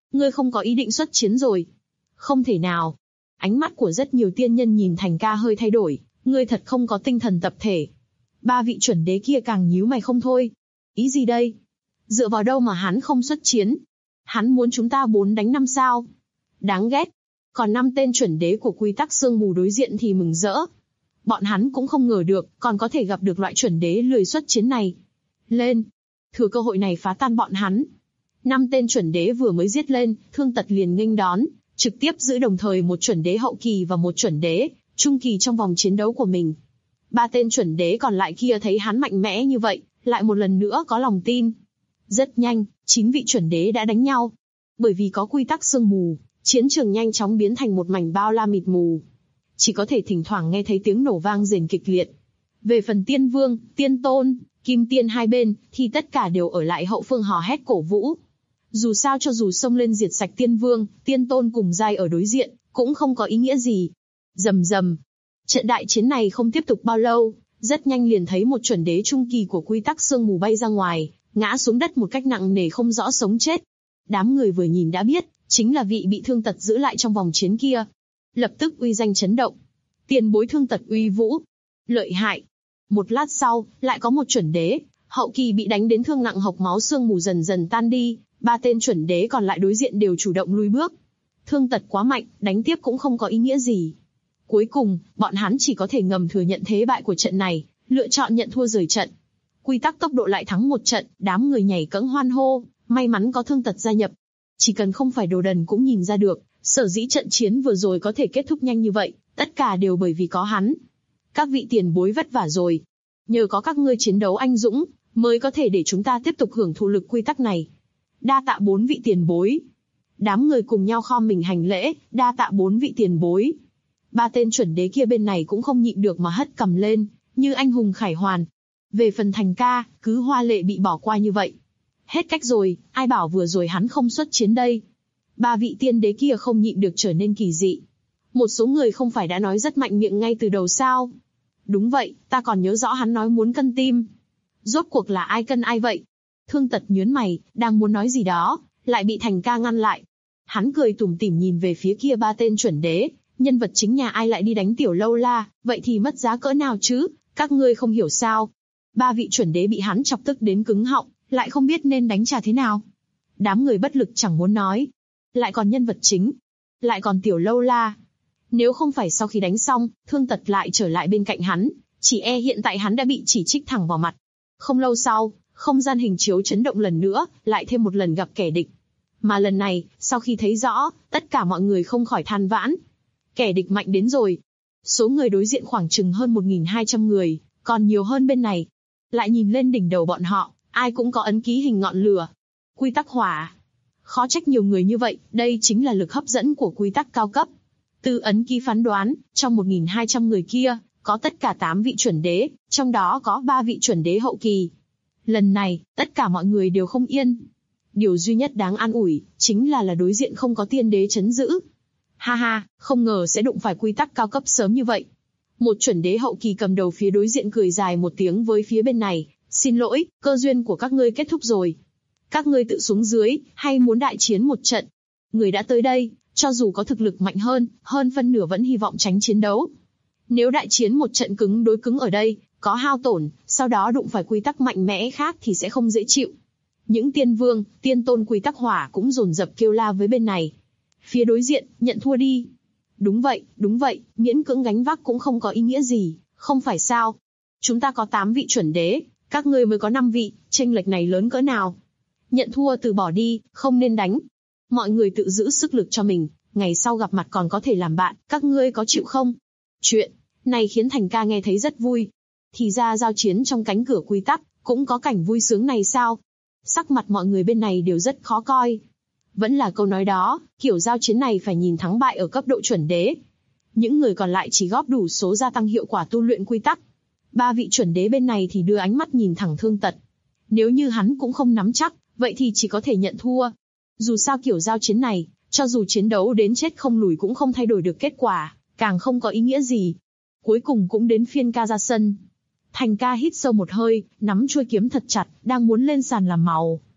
Ngươi không có ý định xuất chiến rồi. Không thể nào. Ánh mắt của rất nhiều tiên nhân nhìn Thành Ca hơi thay đổi, ngươi thật không có tinh thần tập thể. Ba vị chuẩn đế kia càng nhíu mày không thôi. Ý gì đây? Dựa vào đâu mà hắn không xuất chiến? Hắn muốn chúng ta 4 đánh 5 sao? Đáng ghét. Còn 5 tên chuẩn đế của quy tắc sương mù đối diện thì mừng rỡ. Bọn hắn cũng không ngờ được, còn có thể gặp được loại chuẩn đế lười xuất chiến này. Lên! Thừa cơ hội này phá tan bọn hắn. 5 tên chuẩn đế vừa mới giết lên, Thương Tật liền nghênh đón, trực tiếp giữ đồng thời một chuẩn đế hậu kỳ và một chuẩn đế trung kỳ trong vòng chiến đấu của mình. 3 tên chuẩn đế còn lại kia thấy hắn mạnh mẽ như vậy, lại một lần nữa có lòng tin. Rất nhanh, 9 vị chuẩn đế đã đánh nhau. Bởi vì có quy tắc sương mù, chiến trường nhanh chóng biến thành một mảnh bao la mịt mù. Chỉ có thể thỉnh thoảng nghe thấy tiếng nổ vang rền kịch liệt. Về phần Tiên Vương, Tiên Tôn, Kim Tiên hai bên, thì tất cả đều ở lại hậu phương hò hét cổ vũ. Dù sao cho dù xông lên diệt sạch Tiên Vương, Tiên Tôn cùng giai ở đối diện, cũng không có ý nghĩa gì. Rầm rầm. Trận đại chiến này không tiếp tục bao lâu, rất nhanh liền thấy một chuẩn đế trung kỳ của quy tắc sương mù bay ra ngoài, ngã xuống đất một cách nặng nề không rõ sống chết. Đám người vừa nhìn đã biết, chính là vị bị Thương Tật giữ lại trong vòng chiến kia. Lập tức uy danh chấn động. Tiền bối Thương Tật uy vũ. Lợi hại. Một lát sau, lại có một chuẩn đế, hậu kỳ bị đánh đến thương nặng hộc máu sương mù dần dần tan đi, 3 tên chuẩn đế còn lại đối diện đều chủ động lui bước. Thương Tật quá mạnh, đánh tiếp cũng không có ý nghĩa gì. Cuối cùng, bọn hắn chỉ có thể ngầm thừa nhận thế bại của trận này, lựa chọn nhận thua rời trận. Quy tắc tốc độ lại thắng một trận, đám người nhảy cẫng hoan hô, may mắn có Thương Tật gia nhập. Chỉ cần không phải đồ đần cũng nhìn ra được, sở dĩ trận chiến vừa rồi có thể kết thúc nhanh như vậy, tất cả đều bởi vì có hắn. Các vị tiền bối vất vả rồi. Nhờ có các ngươi chiến đấu anh dũng, mới có thể để chúng ta tiếp tục hưởng thụ lực quy tắc này. Đa tạ 4 vị tiền bối. Đám người cùng nhau khom mình hành lễ, đa tạ 4 vị tiền bối. 3 tên chuẩn đế kia bên này cũng không nhịn được mà hất cầm lên, như anh hùng khải hoàn. Về phần Thành Ca, cứ hoa lệ bị bỏ qua như vậy. Hết cách rồi, ai bảo vừa rồi hắn không xuất chiến đây. 3 vị tiên đế kia không nhịn được trở nên kỳ dị. Một số người không phải đã nói rất mạnh miệng ngay từ đầu sao? Đúng vậy, ta còn nhớ rõ hắn nói muốn cân tim. Rốt cuộc là ai cân ai vậy? Thương Tật nhướng mày, đang muốn nói gì đó, lại bị Thành Ca ngăn lại. Hắn cười tủm tỉm nhìn về phía kia 3 tên chuẩn đế, nhân vật chính nhà ai lại đi đánh tiểu lâu la, vậy thì mất giá cỡ nào chứ, các ngươi không hiểu sao? 3 vị chuẩn đế bị hắn chọc tức đến cứng họng, lại không biết nên đánh trả thế nào. Đám người bất lực chẳng muốn nói. Lại còn nhân vật chính, lại còn tiểu lâu la. Nếu không phải sau khi đánh xong, Thương Tật lại trở lại bên cạnh hắn, chỉ e hiện tại hắn đã bị chỉ trích thẳng vào mặt. Không lâu sau, không gian hình chiếu chấn động lần nữa, lại thêm một lần gặp kẻ địch. Mà lần này, sau khi thấy rõ, tất cả mọi người không khỏi than vãn. Kẻ địch mạnh đến rồi. Số người đối diện khoảng chừng hơn 1.200 người, còn nhiều hơn bên này. Lại nhìn lên đỉnh đầu bọn họ, ai cũng có ấn ký hình ngọn lửa. Quy tắc hỏa. Khó trách nhiều người như vậy, đây chính là lực hấp dẫn của quy tắc cao cấp. Từ ấn ký phán đoán, trong 1.200 người kia, có tất cả 8 vị chuẩn đế, trong đó có 3 vị chuẩn đế hậu kỳ. Lần này, tất cả mọi người đều không yên. Điều duy nhất đáng an ủi, chính là đối diện không có tiên đế chấn giữ. Ha ha, không ngờ sẽ đụng phải quy tắc cao cấp sớm như vậy. Một chuẩn đế hậu kỳ cầm đầu phía đối diện cười dài một tiếng với phía bên này, xin lỗi, cơ duyên của các ngươi kết thúc rồi. Các ngươi tự xuống dưới, hay muốn đại chiến một trận? Người đã tới đây, cho dù có thực lực mạnh hơn phân nửa vẫn hy vọng tránh chiến đấu. Nếu đại chiến một trận cứng đối cứng ở đây, có hao tổn, sau đó đụng phải quy tắc mạnh mẽ khác thì sẽ không dễ chịu. Những tiên vương, tiên tôn quy tắc hỏa cũng dồn dập kêu la với bên này. Phía đối diện, nhận thua đi. Đúng vậy, miễn cưỡng gánh vác cũng không có ý nghĩa gì, không phải sao? Chúng ta có 8 vị chuẩn đế, các ngươi mới có 5 vị, chênh lệch này lớn cỡ nào? Nhận thua từ bỏ đi, không nên đánh. Mọi người tự giữ sức lực cho mình, ngày sau gặp mặt còn có thể làm bạn, các ngươi có chịu không? Chuyện này khiến Thành Ca nghe thấy rất vui. Thì ra giao chiến trong cánh cửa quy tắc, cũng có cảnh vui sướng này sao? Sắc mặt mọi người bên này đều rất khó coi. Vẫn là câu nói đó, kiểu giao chiến này phải nhìn thắng bại ở cấp độ chuẩn đế. Những người còn lại chỉ góp đủ số gia tăng hiệu quả tu luyện quy tắc. 3 vị chuẩn đế bên này thì đưa ánh mắt nhìn thẳng Thương Tật. Nếu như hắn cũng không nắm chắc, vậy thì chỉ có thể nhận thua. Dù sao kiểu giao chiến này, cho dù chiến đấu đến chết không lùi cũng không thay đổi được kết quả, càng không có ý nghĩa gì. Cuối cùng cũng đến phiên ca ra sân. Thành Ca hít sâu một hơi, nắm chuôi kiếm thật chặt, đang muốn lên sàn làm màu.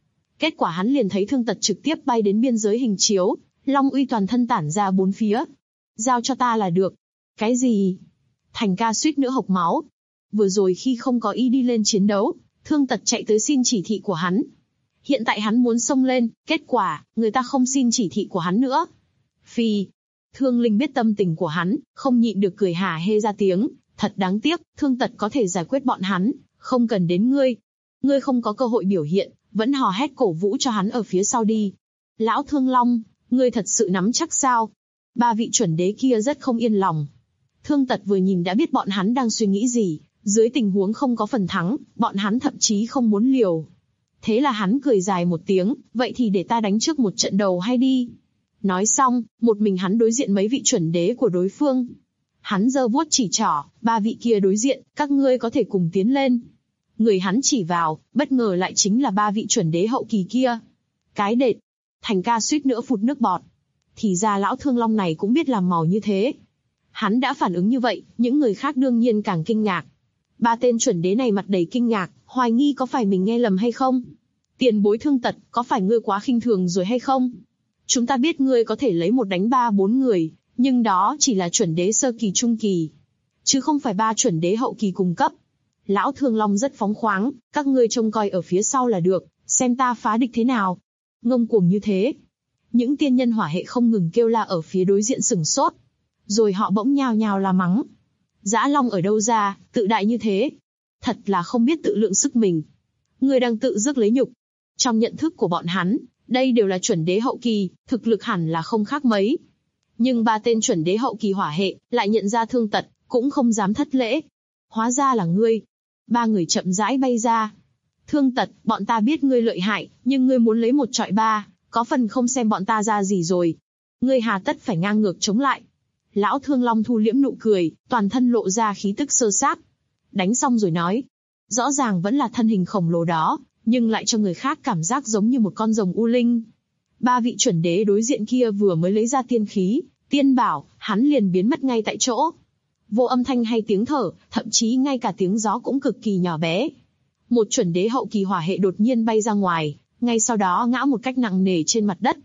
Kết quả hắn liền thấy Thương Tật trực tiếp bay đến biên giới hình chiếu, long uy toàn thân tản ra bốn phía. Giao cho ta là được. Cái gì? Thành ca suýt nữa hộc máu. Vừa rồi khi không có ý đi lên chiến đấu, Thương Tật chạy tới xin chỉ thị của hắn. Hiện tại hắn muốn xông lên, kết quả, người ta không xin chỉ thị của hắn nữa. Phi. Thương Linh biết tâm tình của hắn, không nhịn được cười hả hê ra tiếng. Thật đáng tiếc, Thương Tật có thể giải quyết bọn hắn, không cần đến ngươi. Ngươi không có cơ hội biểu hiện, vẫn hò hét cổ vũ cho hắn ở phía sau đi. Lão Thương Long, ngươi thật sự nắm chắc sao? Ba vị chuẩn đế kia rất không yên lòng. Thương Tật vừa nhìn đã biết bọn hắn đang suy nghĩ gì, dưới tình huống không có phần thắng, bọn hắn thậm chí không muốn liều. Thế là hắn cười dài một tiếng, vậy thì để ta đánh trước một trận đầu hay đi. Nói xong, một mình hắn đối diện mấy vị chuẩn đế của đối phương. Hắn giơ vuốt chỉ trỏ, ba vị kia đối diện, các ngươi có thể cùng tiến lên. Người hắn chỉ vào, bất ngờ lại chính là ba vị chuẩn đế hậu kỳ kia. Cái đệt, Thành ca suýt nữa phụt nước bọt. Thì ra lão Thương Long này cũng biết làm màu như thế. Hắn đã phản ứng như vậy, những người khác đương nhiên càng kinh ngạc. Ba tên chuẩn đế này mặt đầy kinh ngạc, hoài nghi có phải mình nghe lầm hay không? Tiền bối Thương Tật, có phải ngươi quá khinh thường rồi hay không? Chúng ta biết ngươi có thể lấy một đánh 3-4 người, nhưng đó chỉ là chuẩn đế sơ kỳ trung kỳ, chứ không phải ba chuẩn đế hậu kỳ cùng cấp. Lão Thương Long rất phóng khoáng, các ngươi trông coi ở phía sau là được, xem ta phá địch thế nào. Ngông cuồng như thế. Những tiên nhân hỏa hệ không ngừng kêu la ở phía đối diện sửng sốt. Rồi họ bỗng nhao nhao la mắng. Dã Long ở đâu ra, tự đại như thế. Thật là không biết tự lượng sức mình. Người đang tự rước lấy nhục. Trong nhận thức của bọn hắn, đây đều là chuẩn đế hậu kỳ, thực lực hẳn là không khác mấy. Nhưng ba tên chuẩn đế hậu kỳ hỏa hệ, lại nhận ra Thương Tật, cũng không dám thất lễ. Hóa ra là ngươi. Ba người chậm rãi bay ra. Thương Tật, bọn ta biết ngươi lợi hại, nhưng ngươi muốn lấy một trọi ba, có phần không xem bọn ta ra gì rồi. Ngươi hà tất phải ngang ngược chống lại. Lão Thương Long thu liễm nụ cười, toàn thân lộ ra khí tức sơ sát. Đánh xong rồi nói. Rõ ràng vẫn là thân hình khổng lồ đó, nhưng lại cho người khác cảm giác giống như một con rồng u linh. Ba vị chuẩn đế đối diện kia vừa mới lấy ra tiên khí, tiên bảo, hắn liền biến mất ngay tại chỗ. Vô âm thanh hay tiếng thở, thậm chí ngay cả tiếng gió cũng cực kỳ nhỏ bé. Một chuẩn đế hậu kỳ hỏa hệ đột nhiên bay ra ngoài, ngay sau đó ngã một cách nặng nề trên mặt đất.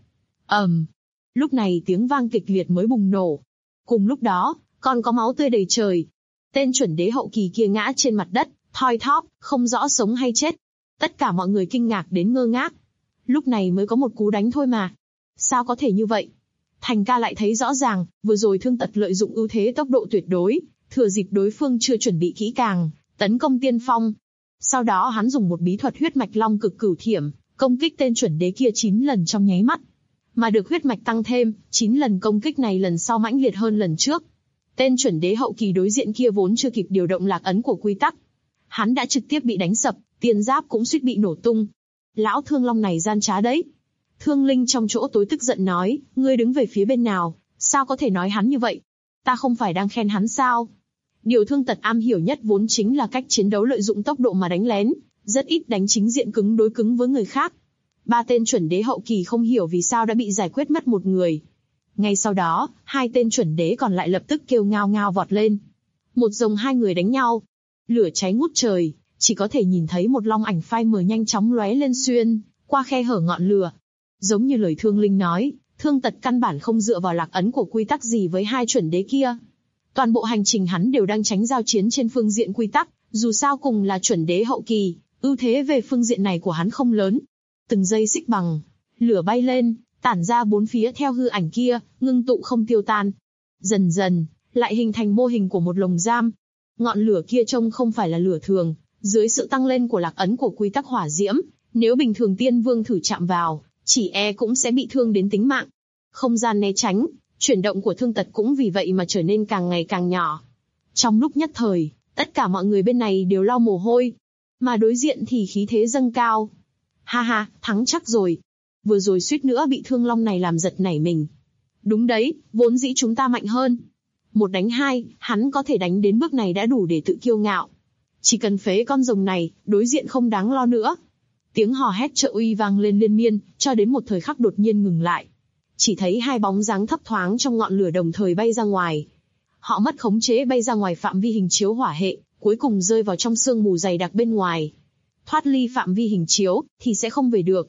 Lúc này tiếng vang kịch liệt mới bùng nổ. Cùng lúc đó, còn có máu tươi đầy trời. Tên chuẩn đế hậu kỳ kia ngã trên mặt đất, thoi thóp, không rõ sống hay chết. Tất cả mọi người kinh ngạc đến ngơ ngác. Lúc này mới có một cú đánh thôi mà. Sao có thể như vậy? Thành ca lại thấy rõ ràng, vừa rồi Thương Tật lợi dụng ưu thế tốc độ tuyệt đối, thừa dịp đối phương chưa chuẩn bị kỹ càng, tấn công tiên phong. Sau đó hắn dùng một bí thuật huyết mạch long cực cửu thiểm, công kích tên chuẩn đế kia 9 lần trong nháy mắt. Mà được huyết mạch tăng thêm, 9 lần công kích này lần sau mãnh liệt hơn lần trước. Tên chuẩn đế hậu kỳ đối diện kia vốn chưa kịp điều động lạc ấn của quy tắc. Hắn đã trực tiếp bị đánh sập, tiền giáp cũng suýt bị nổ tung. Lão Thương Long này gian trá đấy. Thương Linh trong chỗ tối tức giận nói, ngươi đứng về phía bên nào, sao có thể nói hắn như vậy? Ta không phải đang khen hắn sao? Điều Thương Tật am hiểu nhất vốn chính là cách chiến đấu lợi dụng tốc độ mà đánh lén, rất ít đánh chính diện cứng đối cứng với người khác. Ba tên chuẩn đế hậu kỳ không hiểu vì sao đã bị giải quyết mất một người. Ngay sau đó, hai tên chuẩn đế còn lại lập tức kêu ngao ngao vọt lên. Một dòng hai người đánh nhau. Lửa cháy ngút trời, chỉ có thể nhìn thấy một long ảnh phai mờ nhanh chóng lóe lên xuyên qua khe hở ngọn lửa. Giống như lời Thương Linh nói, Thương Tật căn bản không dựa vào lạc ấn của quy tắc gì với hai chuẩn đế kia. Toàn bộ hành trình hắn đều đang tránh giao chiến trên phương diện quy tắc, dù sao cùng là chuẩn đế hậu kỳ, ưu thế về phương diện này của hắn không lớn. Từng giây xích bằng, lửa bay lên, tản ra bốn phía theo hư ảnh kia, ngưng tụ không tiêu tan. Dần dần, lại hình thành mô hình của một lồng giam. Ngọn lửa kia trông không phải là lửa thường, dưới sự tăng lên của lạc ấn của quy tắc hỏa diễm, nếu bình thường tiên vương thử chạm vào, chỉ e cũng sẽ bị thương đến tính mạng. Không gian né tránh, chuyển động của Thương Tật cũng vì vậy mà trở nên càng ngày càng nhỏ. Trong lúc nhất thời, tất cả mọi người bên này đều lau mồ hôi, mà đối diện thì khí thế dâng cao. Ha ha, thắng chắc rồi. Vừa rồi suýt nữa bị Thương Long này làm giật nảy mình. Đúng đấy, vốn dĩ chúng ta mạnh hơn. 1 đánh 2, hắn có thể đánh đến bước này đã đủ để tự kiêu ngạo. Chỉ cần phế con rồng này, đối diện không đáng lo nữa. Tiếng hò hét trợ uy vang lên liên miên, cho đến một thời khắc đột nhiên ngừng lại. Chỉ thấy hai bóng dáng thấp thoáng trong ngọn lửa đồng thời bay ra ngoài. Họ mất khống chế bay ra ngoài phạm vi hình chiếu hỏa hệ, cuối cùng rơi vào trong sương mù dày đặc bên ngoài. Thoát ly phạm vi hình chiếu, thì sẽ không về được.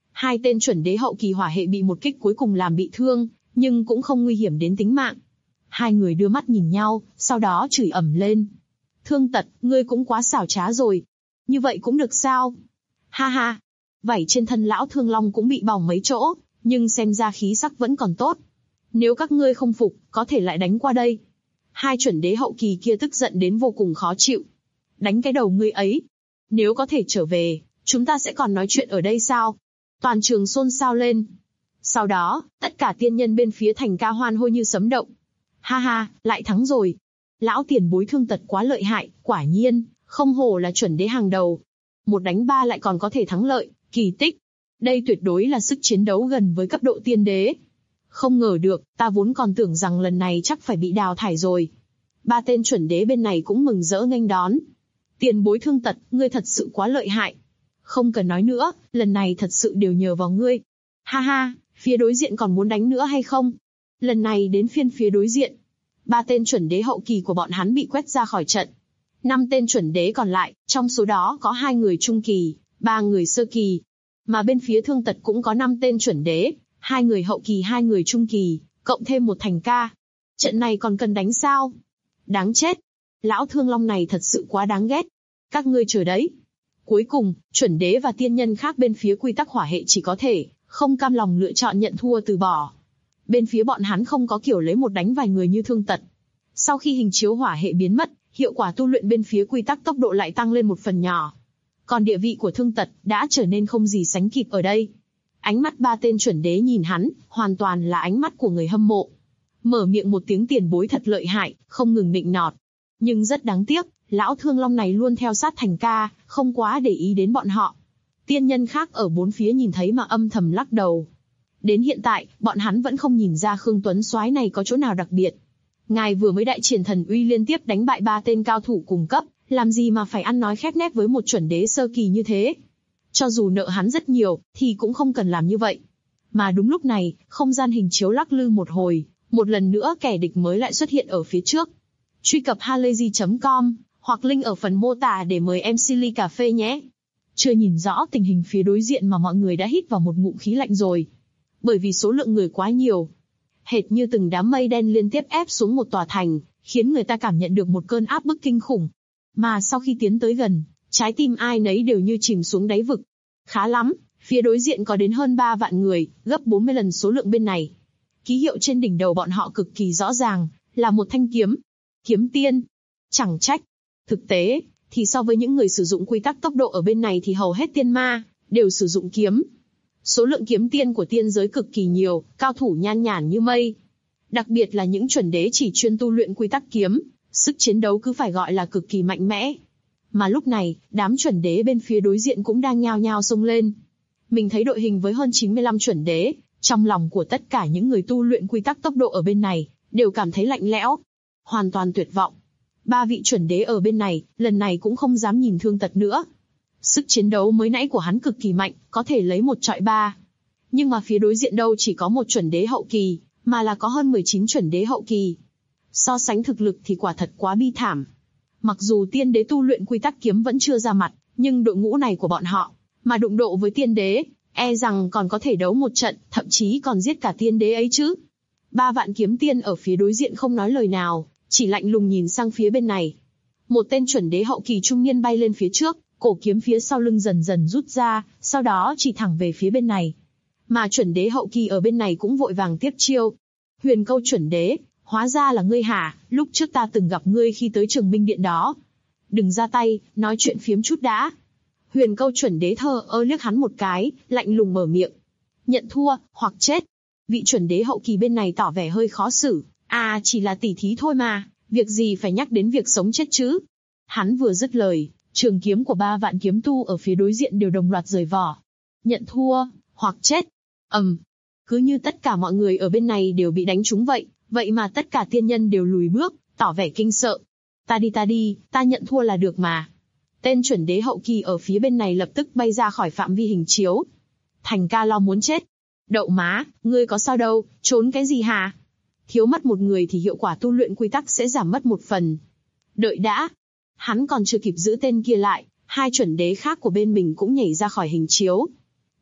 Hai tên chuẩn đế hậu kỳ hỏa hệ bị một kích cuối cùng làm bị thương, nhưng cũng không nguy hiểm đến tính mạng. Hai người đưa mắt nhìn nhau, sau đó chửi ầm lên. Thương Tật, ngươi cũng quá xảo trá rồi. Như vậy cũng được sao? Ha ha. Vảy trên thân lão Thương Long cũng bị bỏng mấy chỗ, nhưng xem ra khí sắc vẫn còn tốt. Nếu các ngươi không phục, có thể lại đánh qua đây. Hai chuẩn đế hậu kỳ kia tức giận đến vô cùng khó chịu. Đánh cái đầu ngươi ấy. Nếu có thể trở về, chúng ta sẽ còn nói chuyện ở đây sao? Toàn trường xôn xao lên. Sau đó, tất cả tiên nhân bên phía Thành Ca hoan hô như sấm động. Ha ha, lại thắng rồi. Lão tiền bối Thương Tật quá lợi hại, quả nhiên, không hổ là chuẩn đế hàng đầu. 1 đánh 3 lại còn có thể thắng lợi, kỳ tích. Đây tuyệt đối là sức chiến đấu gần với cấp độ tiên đế. Không ngờ được, ta vốn còn tưởng rằng lần này chắc phải bị đào thải rồi. 3 tên chuẩn đế bên này cũng mừng rỡ nghênh đón. Tiền bối Thương Tật, ngươi thật sự quá lợi hại. Không cần nói nữa, lần này thật sự đều nhờ vào ngươi. Ha ha, phía đối diện còn muốn đánh nữa hay không? Lần này đến phiên phía đối diện. 3 tên chuẩn đế hậu kỳ của bọn hắn bị quét ra khỏi trận. 5 tên chuẩn đế còn lại, trong số đó có 2 người trung kỳ, 3 người sơ kỳ. Mà bên phía Thương Tật cũng có 5 tên chuẩn đế, 2 người hậu kỳ 2 người trung kỳ, cộng thêm 1 Thành Ca. Trận này còn cần đánh sao? Đáng chết. Lão Thương Long này thật sự quá đáng ghét. Các ngươi chờ đấy. Cuối cùng, chuẩn đế và tiên nhân khác bên phía quy tắc hỏa hệ chỉ có thể không cam lòng lựa chọn nhận thua từ bỏ. Bên phía bọn hắn không có kiểu lấy 1 đánh vài người như Thương Tật. Sau khi hình chiếu hỏa hệ biến mất, hiệu quả tu luyện bên phía quy tắc tốc độ lại tăng lên một phần nhỏ. Còn địa vị của Thương Tật đã trở nên không gì sánh kịp ở đây. Ánh mắt 3 tên chuẩn đế nhìn hắn, hoàn toàn là ánh mắt của người hâm mộ. Mở miệng một tiếng tiền bối thật lợi hại, không ngừng nịnh nọt. Nhưng rất đáng tiếc, lão Thương Long này luôn theo sát Thành Ca, không quá để ý đến bọn họ. Tiên nhân khác ở 4 phía nhìn thấy mà âm thầm lắc đầu. Đến hiện tại, bọn hắn vẫn không nhìn ra Khương Tuấn soái này có chỗ nào đặc biệt. Ngài vừa mới đại triển thần uy liên tiếp đánh bại 3 tên cao thủ cùng cấp, làm gì mà phải ăn nói khép nép với một chuẩn đế sơ kỳ như thế. Cho dù nợ hắn rất nhiều, thì cũng không cần làm như vậy. Mà đúng lúc này, không gian hình chiếu lắc lư một hồi, một lần nữa kẻ địch mới lại xuất hiện ở phía trước. Truy cập halayzi.com, hoặc link ở phần mô tả để mời MC ly cà phê nhé. Chưa nhìn rõ tình hình phía đối diện mà mọi người đã hít vào một ngụm khí lạnh rồi. Bởi vì số lượng người quá nhiều. Hệt như từng đám mây đen liên tiếp ép xuống một tòa thành, khiến người ta cảm nhận được một cơn áp bức kinh khủng. Mà sau khi tiến tới gần, trái tim ai nấy đều như chìm xuống đáy vực. Khá lắm, phía đối diện có đến hơn 3 vạn người, gấp 40 lần số lượng bên này. Ký hiệu trên đỉnh đầu bọn họ cực kỳ rõ ràng, là một thanh kiếm. Kiếm tiên. Chẳng trách. Thực tế, thì so với những người sử dụng quy tắc tốc độ ở bên này thì hầu hết tiên ma đều sử dụng kiếm. Số lượng kiếm tiên của tiên giới cực kỳ nhiều, cao thủ nhan nhản như mây. Đặc biệt là những chuẩn đế chỉ chuyên tu luyện quy tắc kiếm, sức chiến đấu cứ phải gọi là cực kỳ mạnh mẽ. Mà lúc này, đám chuẩn đế bên phía đối diện cũng đang nhao nhao xông lên. Mình thấy đội hình với hơn 95 chuẩn đế, trong lòng của tất cả những người tu luyện quy tắc tốc độ ở bên này, đều cảm thấy lạnh lẽo, hoàn toàn tuyệt vọng. 3 vị chuẩn đế ở bên này, lần này cũng không dám nhìn Thương Tật nữa. Sức chiến đấu mới nãy của hắn cực kỳ mạnh, có thể lấy 1 chọi 3. Nhưng mà phía đối diện đâu chỉ có 1 chuẩn đế hậu kỳ, mà là có hơn 19 chuẩn đế hậu kỳ. So sánh thực lực thì quả thật quá bi thảm. Mặc dù tiên đế tu luyện quy tắc kiếm vẫn chưa ra mặt, nhưng đội ngũ này của bọn họ, mà đụng độ với tiên đế, e rằng còn có thể đấu một trận, thậm chí còn giết cả tiên đế ấy chứ. 3 vạn kiếm tiên ở phía đối diện không nói lời nào, chỉ lạnh lùng nhìn sang phía bên này. Một tên chuẩn đế hậu kỳ trung niên bay lên phía trước, cổ kiếm phía sau lưng dần dần rút ra, sau đó chỉ thẳng về phía bên này. Mà chuẩn đế hậu kỳ ở bên này cũng vội vàng tiếp chiêu. Huyền Câu chuẩn đế, hóa ra là ngươi hả, lúc trước ta từng gặp ngươi khi tới Trường Minh Điện đó. Đừng ra tay, nói chuyện phiếm chút đã. Huyền Câu chuẩn đế thờ ơ liếc hắn một cái, lạnh lùng mở miệng. Nhận thua, hoặc chết. Vị chuẩn đế hậu kỳ bên này tỏ vẻ hơi khó xử. À, chỉ là tỉ thí thôi mà, việc gì phải nhắc đến việc sống chết chứ. Hắn vừa dứt lời, trường kiếm của 3 vạn kiếm tu ở phía đối diện đều đồng loạt rời vỏ. Nhận thua, hoặc chết. Cứ như tất cả mọi người ở bên này đều bị đánh trúng vậy, vậy mà tất cả tiên nhân đều lùi bước, tỏ vẻ kinh sợ. Ta đi, ta nhận thua là được mà. Tên chuẩn đế hậu kỳ ở phía bên này lập tức bay ra khỏi phạm vi hình chiếu. Thành Ca lo muốn chết. Đậu má, ngươi có sao đâu, trốn cái gì hả? Thiếu mất một người thì hiệu quả tu luyện quy tắc sẽ giảm mất 1 phần. Đợi đã. Hắn còn chưa kịp giữ tên kia lại, 2 chuẩn đế khác của bên mình cũng nhảy ra khỏi hình chiếu.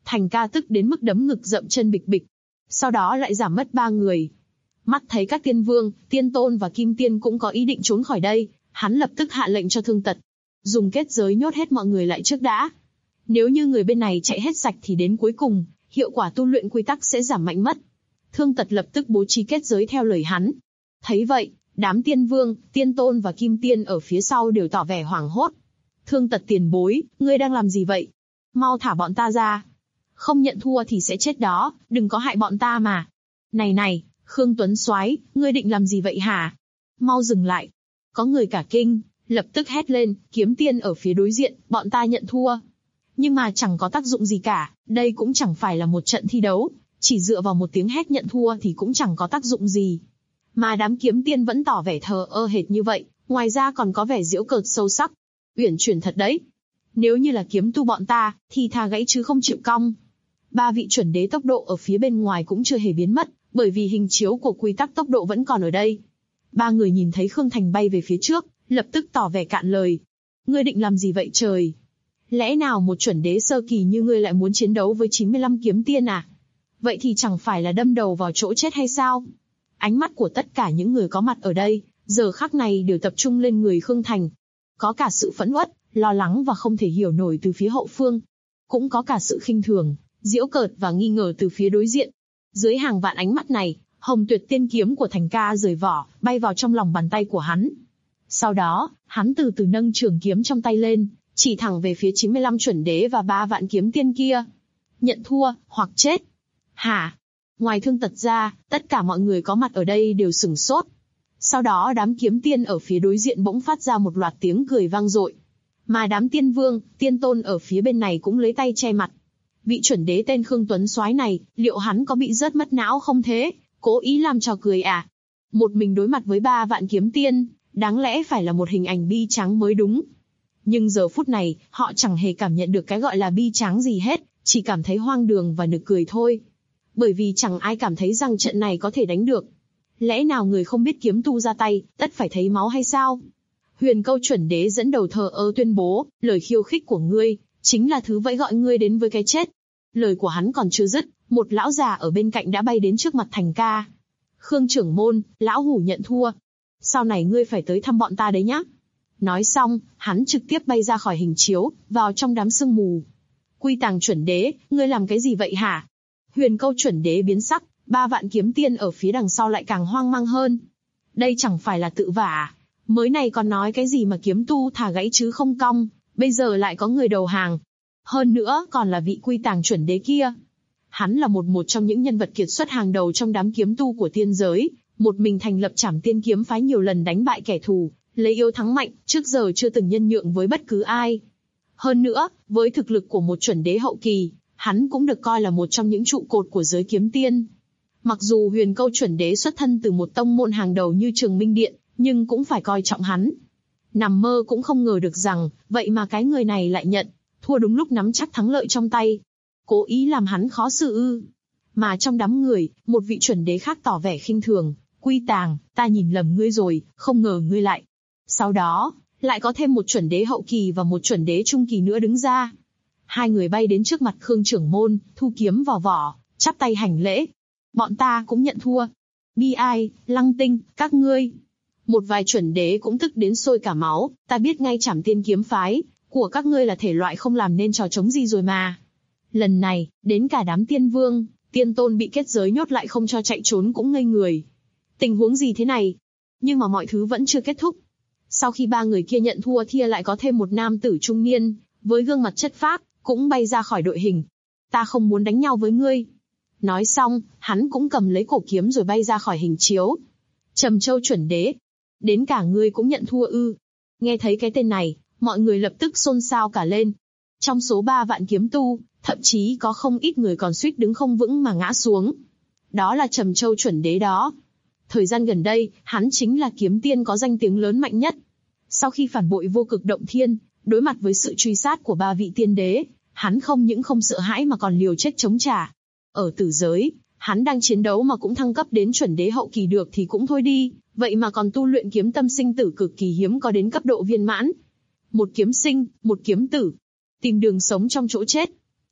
Thành ca tức đến mức đấm ngực dậm chân bịch bịch. Sau đó lại giảm mất 3 người. Mắt thấy các tiên vương, tiên tôn và kim tiên cũng có ý định trốn khỏi đây, hắn lập tức hạ lệnh cho Thương Tật. Dùng kết giới nhốt hết mọi người lại trước đã. Nếu như người bên này chạy hết sạch thì đến cuối cùng, hiệu quả tu luyện quy tắc sẽ giảm mạnh mất. Thương Tật lập tức bố trí kết giới theo lời hắn. Thấy vậy, đám tiên vương, tiên tôn và kim tiên ở phía sau đều tỏ vẻ hoảng hốt. Thương Tật tiền bối, ngươi đang làm gì vậy? Mau thả bọn ta ra. Không nhận thua thì sẽ chết đó, đừng có hại bọn ta mà. Này, Khương Tuấn Soái, ngươi định làm gì vậy hả? Mau dừng lại. Có người cả kinh, lập tức hét lên, kiếm tiên ở phía đối diện, bọn ta nhận thua. Nhưng mà chẳng có tác dụng gì cả, đây cũng chẳng phải là một trận thi đấu, chỉ dựa vào một tiếng hét nhận thua thì cũng chẳng có tác dụng gì. Mà đám kiếm tiên vẫn tỏ vẻ thờ ơ hệt như vậy, ngoài ra còn có vẻ giễu cợt sâu sắc. Uyển chuyển thật đấy. Nếu như là kiếm tu bọn ta, thì thà gãy chứ không chịu cong. 3 vị chuẩn đế tốc độ ở phía bên ngoài cũng chưa hề biến mất, bởi vì hình chiếu của quy tắc tốc độ vẫn còn ở đây. 3 người nhìn thấy Khương Thành bay về phía trước, lập tức tỏ vẻ cạn lời. Ngươi định làm gì vậy trời? Lẽ nào một chuẩn đế sơ kỳ như ngươi lại muốn chiến đấu với 95 kiếm tiên à? Vậy thì chẳng phải là đâm đầu vào chỗ chết hay sao? Ánh mắt của tất cả những người có mặt ở đây, giờ khắc này đều tập trung lên người Khương Thành. Có cả sự phẫn uất, lo lắng và không thể hiểu nổi từ phía hậu phương. Cũng có cả sự khinh thường, giễu cợt và nghi ngờ từ phía đối diện. Dưới hàng vạn ánh mắt này, Hồng Tuyệt Tiên kiếm của Thành ca rời vỏ, bay vào trong lòng bàn tay của hắn. Sau đó, hắn từ từ nâng trường kiếm trong tay lên, chỉ thẳng về phía 95 chuẩn đế và 3 vạn kiếm tiên kia. Nhận thua, hoặc chết. Hả? Ngoài Thương Tật ra, tất cả mọi người có mặt ở đây đều sửng sốt. Sau đó đám kiếm tiên ở phía đối diện bỗng phát ra một loạt tiếng cười vang dội. Mà đám tiên vương, tiên tôn ở phía bên này cũng lấy tay che mặt. Vị chuẩn đế tên Khương Tuấn Soái này, liệu hắn có bị rớt mất não không thế? Cố ý làm trò cười à? Một mình đối mặt với 3 vạn kiếm tiên, đáng lẽ phải là một hình ảnh bi tráng mới đúng. Nhưng giờ phút này, họ chẳng hề cảm nhận được cái gọi là bi tráng gì hết, chỉ cảm thấy hoang đường và nực cười thôi. Bởi vì chẳng ai cảm thấy rằng trận này có thể đánh được. Lẽ nào người không biết kiếm tu ra tay, tất phải thấy máu hay sao? Huyền Câu chuẩn đế dẫn đầu thờ ơ tuyên bố, lời khiêu khích của ngươi, chính là thứ vẫy gọi ngươi đến với cái chết. Lời của hắn còn chưa dứt, một lão già ở bên cạnh đã bay đến trước mặt Thành ca. Khương trưởng môn, lão hủ nhận thua. Sau này ngươi phải tới thăm bọn ta đấy nhá. Nói xong, hắn trực tiếp bay ra khỏi hình chiếu, vào trong đám sương mù. Quy Tàng chuẩn đế, ngươi làm cái gì vậy hả? Huyền Câu chuẩn đế biến sắc, 3 vạn kiếm tiên ở phía đằng sau lại càng hoang mang hơn. Đây chẳng phải là tự vả. Mới này còn nói cái gì mà kiếm tu thả gãy chứ không cong, bây giờ lại có người đầu hàng. Hơn nữa còn là vị Quy Tàng chuẩn đế kia. Hắn là một trong những nhân vật kiệt xuất hàng đầu trong đám kiếm tu của tiên giới, một mình thành lập Trảm Tiên kiếm phái nhiều lần đánh bại kẻ thù, lấy yếu thắng mạnh, trước giờ chưa từng nhân nhượng với bất cứ ai. Hơn nữa, với thực lực của một chuẩn đế hậu kỳ, hắn cũng được coi là một trong những trụ cột của giới kiếm tiên. Mặc dù Huyền Câu chuẩn đế xuất thân từ một tông môn hàng đầu như Trường Minh Điện, nhưng cũng phải coi trọng hắn. Nằm mơ cũng không ngờ được rằng, vậy mà cái người này lại nhận thua đúng lúc nắm chắc thắng lợi trong tay. Cố ý làm hắn khó xử ư? Mà trong đám người, một vị chuẩn đế khác tỏ vẻ khinh thường, Quy Tàng, ta nhìn lầm ngươi rồi, không ngờ ngươi lại. Sau đó, lại có thêm một chuẩn đế hậu kỳ và một chuẩn đế trung kỳ nữa đứng ra. Hai người bay đến trước mặt Khương trưởng môn, thu kiếm vào vỏ, chắp tay hành lễ. Bọn ta cũng nhận thua. Bi ai, Lăng Tinh, các ngươi. Một vài chuẩn đế cũng tức đến sôi cả máu, ta biết ngay Trảm Tiên kiếm phái của các ngươi là thể loại không làm nên trò trống gì rồi mà. Lần này, đến cả đám tiên vương, tiên tôn bị kết giới nhốt lại không cho chạy trốn cũng ngây người. Tình huống gì thế này? Nhưng mà mọi thứ vẫn chưa kết thúc. Sau khi 3 người kia nhận thua thì lại có thêm một nam tử trung niên, với gương mặt chất phác, cũng bay ra khỏi đội hình. Ta không muốn đánh nhau với ngươi. Nói xong, hắn cũng cầm lấy cổ kiếm rồi bay ra khỏi hình chiếu. Trầm Châu chuẩn đế. Đến cả ngươi cũng nhận thua ư? Nghe thấy cái tên này, mọi người lập tức xôn xao cả lên. Trong số 3 vạn kiếm tu, thậm chí có không ít người còn suýt đứng không vững mà ngã xuống. Đó là Trầm Châu chuẩn đế đó. Thời gian gần đây, hắn chính là kiếm tiên có danh tiếng lớn mạnh nhất. Sau khi phản bội Vô Cực Động Thiên, đối mặt với sự truy sát của 3 vị tiên đế, hắn không những không sợ hãi mà còn liều chết chống trả. Ở tử giới, hắn đang chiến đấu mà cũng thăng cấp đến chuẩn đế hậu kỳ được thì cũng thôi đi, vậy mà còn tu luyện kiếm tâm sinh tử cực kỳ hiếm có đến cấp độ viên mãn. Một kiếm sinh, một kiếm tử. Tìm đường sống trong chỗ chết.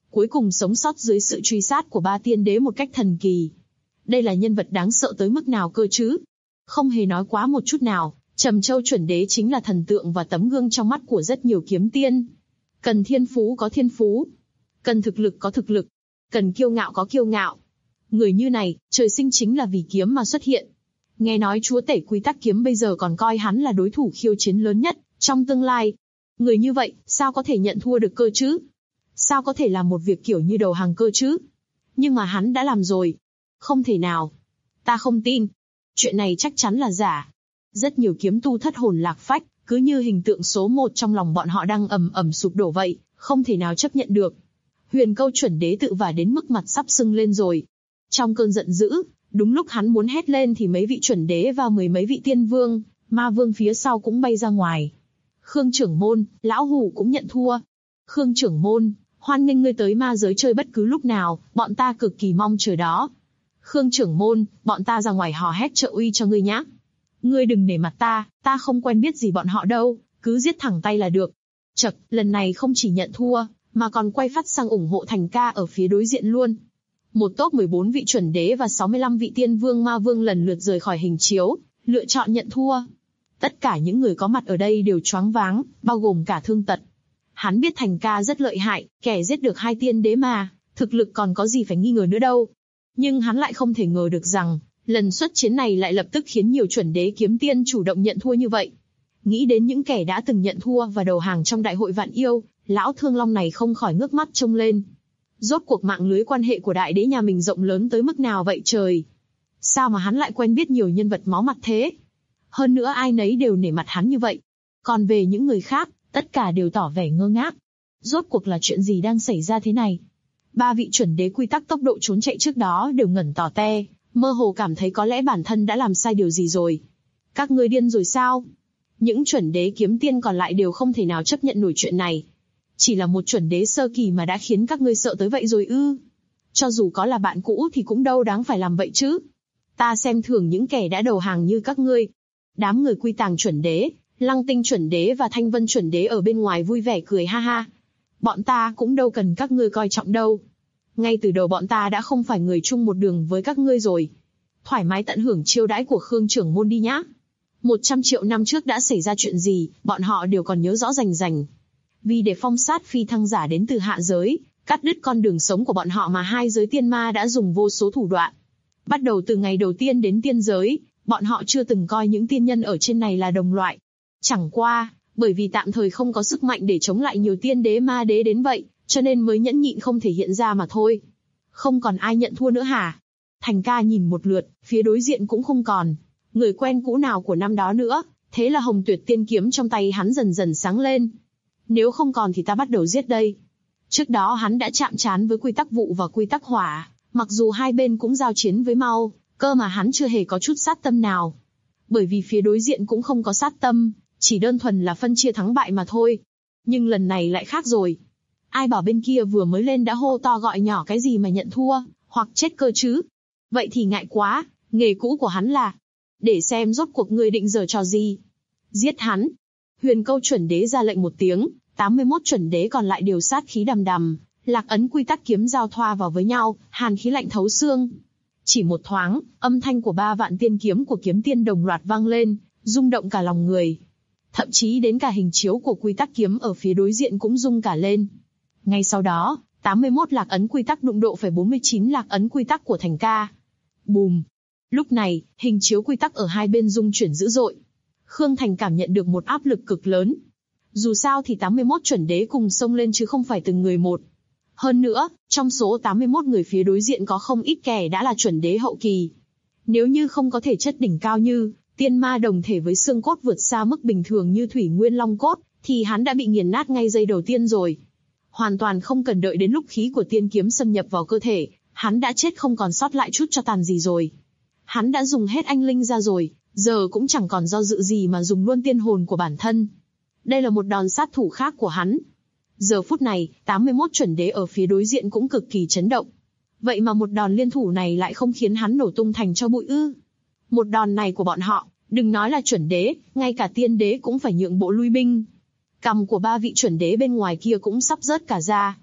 cuối cùng sống sót dưới sự truy sát của 3 tiên đế một cách thần kỳ. Đây là nhân vật đáng sợ tới mức nào cơ chứ? Không hề nói quá một chút nào, Trầm Châu chuẩn đế chính là thần tượng và tấm gương trong mắt của rất nhiều kiếm tiên. Cần thiên phú có thiên phú, cần thực lực có thực lực, cần kiêu ngạo có kiêu ngạo. Người như này, trời sinh chính là vì kiếm mà xuất hiện. Nghe nói chúa tể quy tắc kiếm bây giờ còn coi hắn là đối thủ khiêu chiến lớn nhất trong tương lai. Người như vậy, sao có thể nhận thua được cơ chứ? Sao có thể làm một việc kiểu như đầu hàng cơ chứ? Nhưng mà hắn đã làm rồi. Không thể nào. Ta không tin. Chuyện này chắc chắn là giả. Rất nhiều kiếm tu thất hồn lạc phách, cứ như hình tượng số 1 trong lòng bọn họ đang ầm ầm sụp đổ vậy, không thể nào chấp nhận được. Huyền Câu chuẩn đế tự vả đến mức mặt sắp sưng lên rồi. Trong cơn giận dữ, đúng lúc hắn muốn hét lên thì mấy vị chuẩn đế và 10 mấy vị tiên vương, ma vương phía sau cũng bay ra ngoài. Khương trưởng môn, lão hủ cũng nhận thua. Khương trưởng môn, hoan nghênh ngươi tới ma giới chơi bất cứ lúc nào, bọn ta cực kỳ mong chờ đó. Khương trưởng môn, bọn ta ra ngoài hò hét trợ uy cho ngươi nhé. Ngươi đừng nể mặt ta không quen biết gì bọn họ đâu, cứ giết thẳng tay là được. Chậc, lần này không chỉ nhận thua, mà còn quay phát sang ủng hộ Thành ca ở phía đối diện luôn. Một top 14 vị chuẩn đế và 65 vị tiên vương ma vương lần lượt rời khỏi hình chiếu, lựa chọn nhận thua. Tất cả những người có mặt ở đây đều choáng váng, bao gồm cả Thương Tật. Hắn biết Thành ca rất lợi hại, kẻ giết được 2 tiên đế mà, thực lực còn có gì phải nghi ngờ nữa đâu. Nhưng hắn lại không thể ngờ được rằng, lần xuất chiến này lại lập tức khiến nhiều chuẩn đế kiếm tiên chủ động nhận thua như vậy. Nghĩ đến những kẻ đã từng nhận thua và đầu hàng trong đại hội vạn yêu, lão Thương Long này không khỏi ngước mắt trông lên. Rốt cuộc mạng lưới quan hệ của đại đế nhà mình rộng lớn tới mức nào vậy trời? Sao mà hắn lại quen biết nhiều nhân vật máu mặt thế? Hơn nữa ai nấy đều nể mặt hắn như vậy. Còn về những người khác, tất cả đều tỏ vẻ ngơ ngác. Rốt cuộc là chuyện gì đang xảy ra thế này? 3 vị chuẩn đế quy tắc tốc độ trốn chạy trước đó đều ngẩn tỏ te, mơ hồ cảm thấy có lẽ bản thân đã làm sai điều gì rồi. Các ngươi điên rồi sao? Những chuẩn đế kiếm tiên còn lại đều không thể nào chấp nhận nổi chuyện này. Chỉ là một chuẩn đế sơ kỳ mà đã khiến các ngươi sợ tới vậy rồi ư? Cho dù có là bạn cũ thì cũng đâu đáng phải làm vậy chứ. Ta xem thường những kẻ đã đầu hàng như các ngươi. Đám người Quy Tàng chuẩn đế, Lăng Tinh chuẩn đế và Thanh Vân chuẩn đế ở bên ngoài vui vẻ cười ha ha. Bọn ta cũng đâu cần các ngươi coi trọng đâu. Ngay từ đầu bọn ta đã không phải người chung một đường với các ngươi rồi. Thoải mái tận hưởng chiêu đãi của Khương trưởng môn đi nhá. 100 triệu năm trước đã xảy ra chuyện gì, bọn họ đều còn nhớ rõ rành rành. Vì để phong sát phi thăng giả đến từ hạ giới, cắt đứt con đường sống của bọn họ mà hai giới tiên ma đã dùng vô số thủ đoạn. Bắt đầu từ ngày đầu tiên đến tiên giới, bọn họ chưa từng coi những tiên nhân ở trên này là đồng loại. Chẳng qua, bởi vì tạm thời không có sức mạnh để chống lại nhiều tiên đế ma đế đến vậy, cho nên mới nhẫn nhịn không thể hiện ra mà thôi. Không còn ai nhận thua nữa hả? Thành ca nhìn một lượt, phía đối diện cũng không còn người quen cũ nào của năm đó nữa, thế là Hồng Tuyệt tiên kiếm trong tay hắn dần dần sáng lên. Nếu không còn thì ta bắt đầu giết đây. Trước đó hắn đã chạm trán với quy tắc vụ và quy tắc hỏa, mặc dù hai bên cũng giao chiến với mau, cơ mà hắn chưa hề có chút sát tâm nào. Bởi vì phía đối diện cũng không có sát tâm, chỉ đơn thuần là phân chia thắng bại mà thôi. Nhưng lần này lại khác rồi. Ai bảo bên kia vừa mới lên đã hô to gọi nhỏ cái gì mà nhận thua, hoặc chết cơ chứ. Vậy thì ngại quá, nghề cũ của hắn là để xem rốt cuộc người định giở trò gì. Giết hắn. Huyền Câu chuẩn đế ra lệnh một tiếng, 81 chuẩn đế còn lại đều sát khí đầm đầm, lạc ấn quy tắc kiếm giao thoa vào với nhau, hàn khí lạnh thấu xương. Chỉ một thoáng, âm thanh của 3 vạn tiên kiếm của kiếm tiên đồng loạt vang lên, rung động cả lòng người. Thậm chí đến cả hình chiếu của quy tắc kiếm ở phía đối diện cũng rung cả lên. Ngay sau đó, 81 lạc ấn quy tắc đụng độ phải 49 lạc ấn quy tắc của Thành ca. Bùm! Lúc này, hình chiếu quy tắc ở hai bên rung chuyển dữ dội. Khương Thành cảm nhận được một áp lực cực lớn. Dù sao thì 81 chuẩn đế cùng xông lên chứ không phải từng người một. Hơn nữa, trong số 81 người phía đối diện có không ít kẻ đã là chuẩn đế hậu kỳ. Nếu như không có thể chất đỉnh cao như tiên ma đồng thể với xương cốt vượt xa mức bình thường như thủy nguyên long cốt, thì hắn đã bị nghiền nát ngay giây đầu tiên rồi. Hoàn toàn không cần đợi đến lúc khí của tiên kiếm xâm nhập vào cơ thể, hắn đã chết không còn sót lại chút cho tàn gì rồi. Hắn đã dùng hết anh linh ra rồi, giờ cũng chẳng còn do dự gì mà dùng luôn tiên hồn của bản thân. Đây là một đòn sát thủ khác của hắn. Giờ phút này, 81 chuẩn đế ở phía đối diện cũng cực kỳ chấn động. Vậy mà một đòn liên thủ này lại không khiến hắn nổ tung thành cho bụi ư? Một đòn này của bọn họ, đừng nói là chuẩn đế, ngay cả tiên đế cũng phải nhượng bộ lui binh. Cằm của 3 vị chuẩn đế bên ngoài kia cũng sắp rớt cả ra.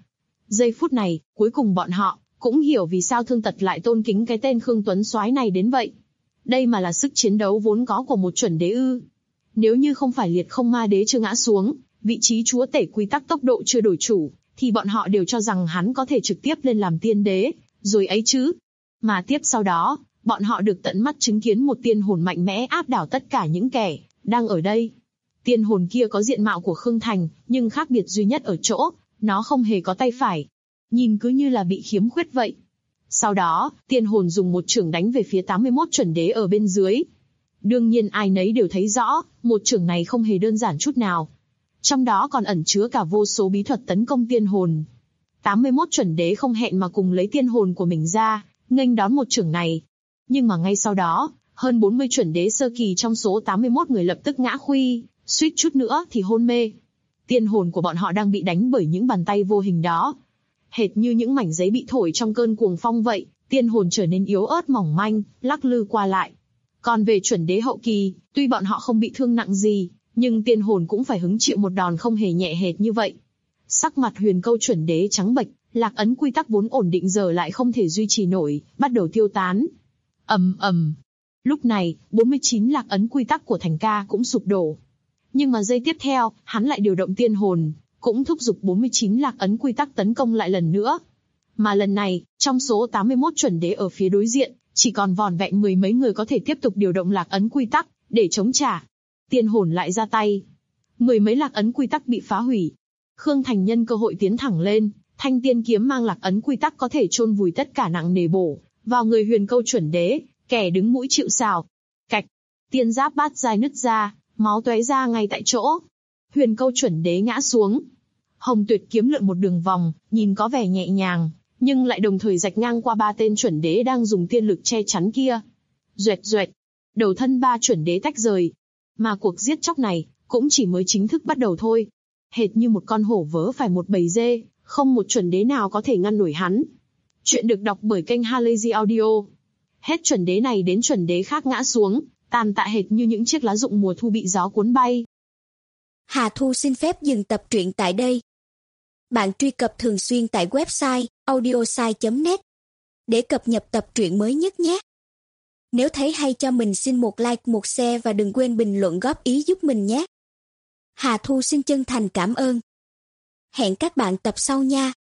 Giây phút này, cuối cùng bọn họ cũng hiểu vì sao Thương Tật lại tôn kính cái tên Khương Tuấn soái này đến vậy. Đây mà là sức chiến đấu vốn có của một chuẩn đế ư? Nếu như không phải Liệt Không Ma Đế chưa ngã xuống, vị trí chúa tể quy tắc tốc độ chưa đổi chủ, thì bọn họ đều cho rằng hắn có thể trực tiếp lên làm tiên đế, rồi ấy chứ. Mà tiếp sau đó, bọn họ được tận mắt chứng kiến một tiên hồn mạnh mẽ áp đảo tất cả những kẻ đang ở đây. Tiên hồn kia có diện mạo của Khương Thành, nhưng khác biệt duy nhất ở chỗ, nó không hề có tay phải. Nhìn cứ như là bị khiếm khuyết vậy. Sau đó, tiên hồn dùng một chưởng đánh về phía 81 chuẩn đế ở bên dưới. Đương nhiên ai nấy đều thấy rõ, một chưởng này không hề đơn giản chút nào. Trong đó còn ẩn chứa cả vô số bí thuật tấn công tiên hồn. 81 chuẩn đế không hẹn mà cùng lấy tiên hồn của mình ra, nghênh đón một chưởng này. Nhưng mà ngay sau đó, hơn 40 chuẩn đế sơ kỳ trong số 81 người lập tức ngã khuy, suýt chút nữa thì hôn mê. Tiên hồn của bọn họ đang bị đánh bởi những bàn tay vô hình đó. Hệt như những mảnh giấy bị thổi trong cơn cuồng phong vậy, tiên hồn trở nên yếu ớt mỏng manh, lắc lư qua lại. Còn về chuẩn đế hậu kỳ, tuy bọn họ không bị thương nặng gì, nhưng tiên hồn cũng phải hứng chịu một đòn không hề nhẹ hệt như vậy. Sắc mặt Huyền Câu chuẩn đế trắng bệch, lạc ấn quy tắc vốn ổn định giờ lại không thể duy trì nổi, bắt đầu tiêu tán. Ầm ầm. Lúc này, 49 lạc ấn quy tắc của Thành Ca cũng sụp đổ. Nhưng mà giây tiếp theo, hắn lại điều động tiên hồn, cũng thúc giục 49 lạc ấn quy tắc tấn công lại lần nữa. Mà lần này, trong số 81 chuẩn đế ở phía đối diện, chỉ còn vỏn vẹn mười mấy người có thể tiếp tục điều động lạc ấn quy tắc, để chống trả. Tiên hồn lại ra tay. Mười mấy lạc ấn quy tắc bị phá hủy. Khương Thành nhân cơ hội tiến thẳng lên, thanh tiên kiếm mang lạc ấn quy tắc có thể chôn vùi tất cả nặng nề bổ vào người Huyền Câu chuẩn đế, kẻ đứng mũi chịu sào. Cạch, tiên giáp bát giai nứt ra, máu tóe ra ngay tại chỗ. Huyền Câu chuẩn đế ngã xuống. Hồng Tuyệt kiếm lượn một đường vòng, nhìn có vẻ nhẹ nhàng, nhưng lại đồng thời rạch ngang qua ba tên chuẩn đế đang dùng tiên lực che chắn kia. Duệt duệt, đầu thân ba chuẩn đế tách rời. Mà cuộc giết chóc này cũng chỉ mới chính thức bắt đầu thôi. Hệt như một con hổ vớ phải một bầy dê, không một chuẩn đế nào có thể ngăn nổi hắn. Chuyện được đọc bởi kênh Halazy Audio. Hết chuẩn đế này đến chuẩn đế khác ngã xuống, tàn tạ hệt như những chiếc lá rụng mùa thu bị gió cuốn bay. Hà Thu xin phép dừng tập truyện tại đây. Bạn truy cập thường xuyên tại website audiosai.net để cập nhật tập truyện mới nhất nhé. Nếu thấy hay cho mình xin một like, một share và đừng quên bình luận góp ý giúp mình nhé. Hà Thu xin chân thành cảm ơn. Hẹn các bạn tập sau nha.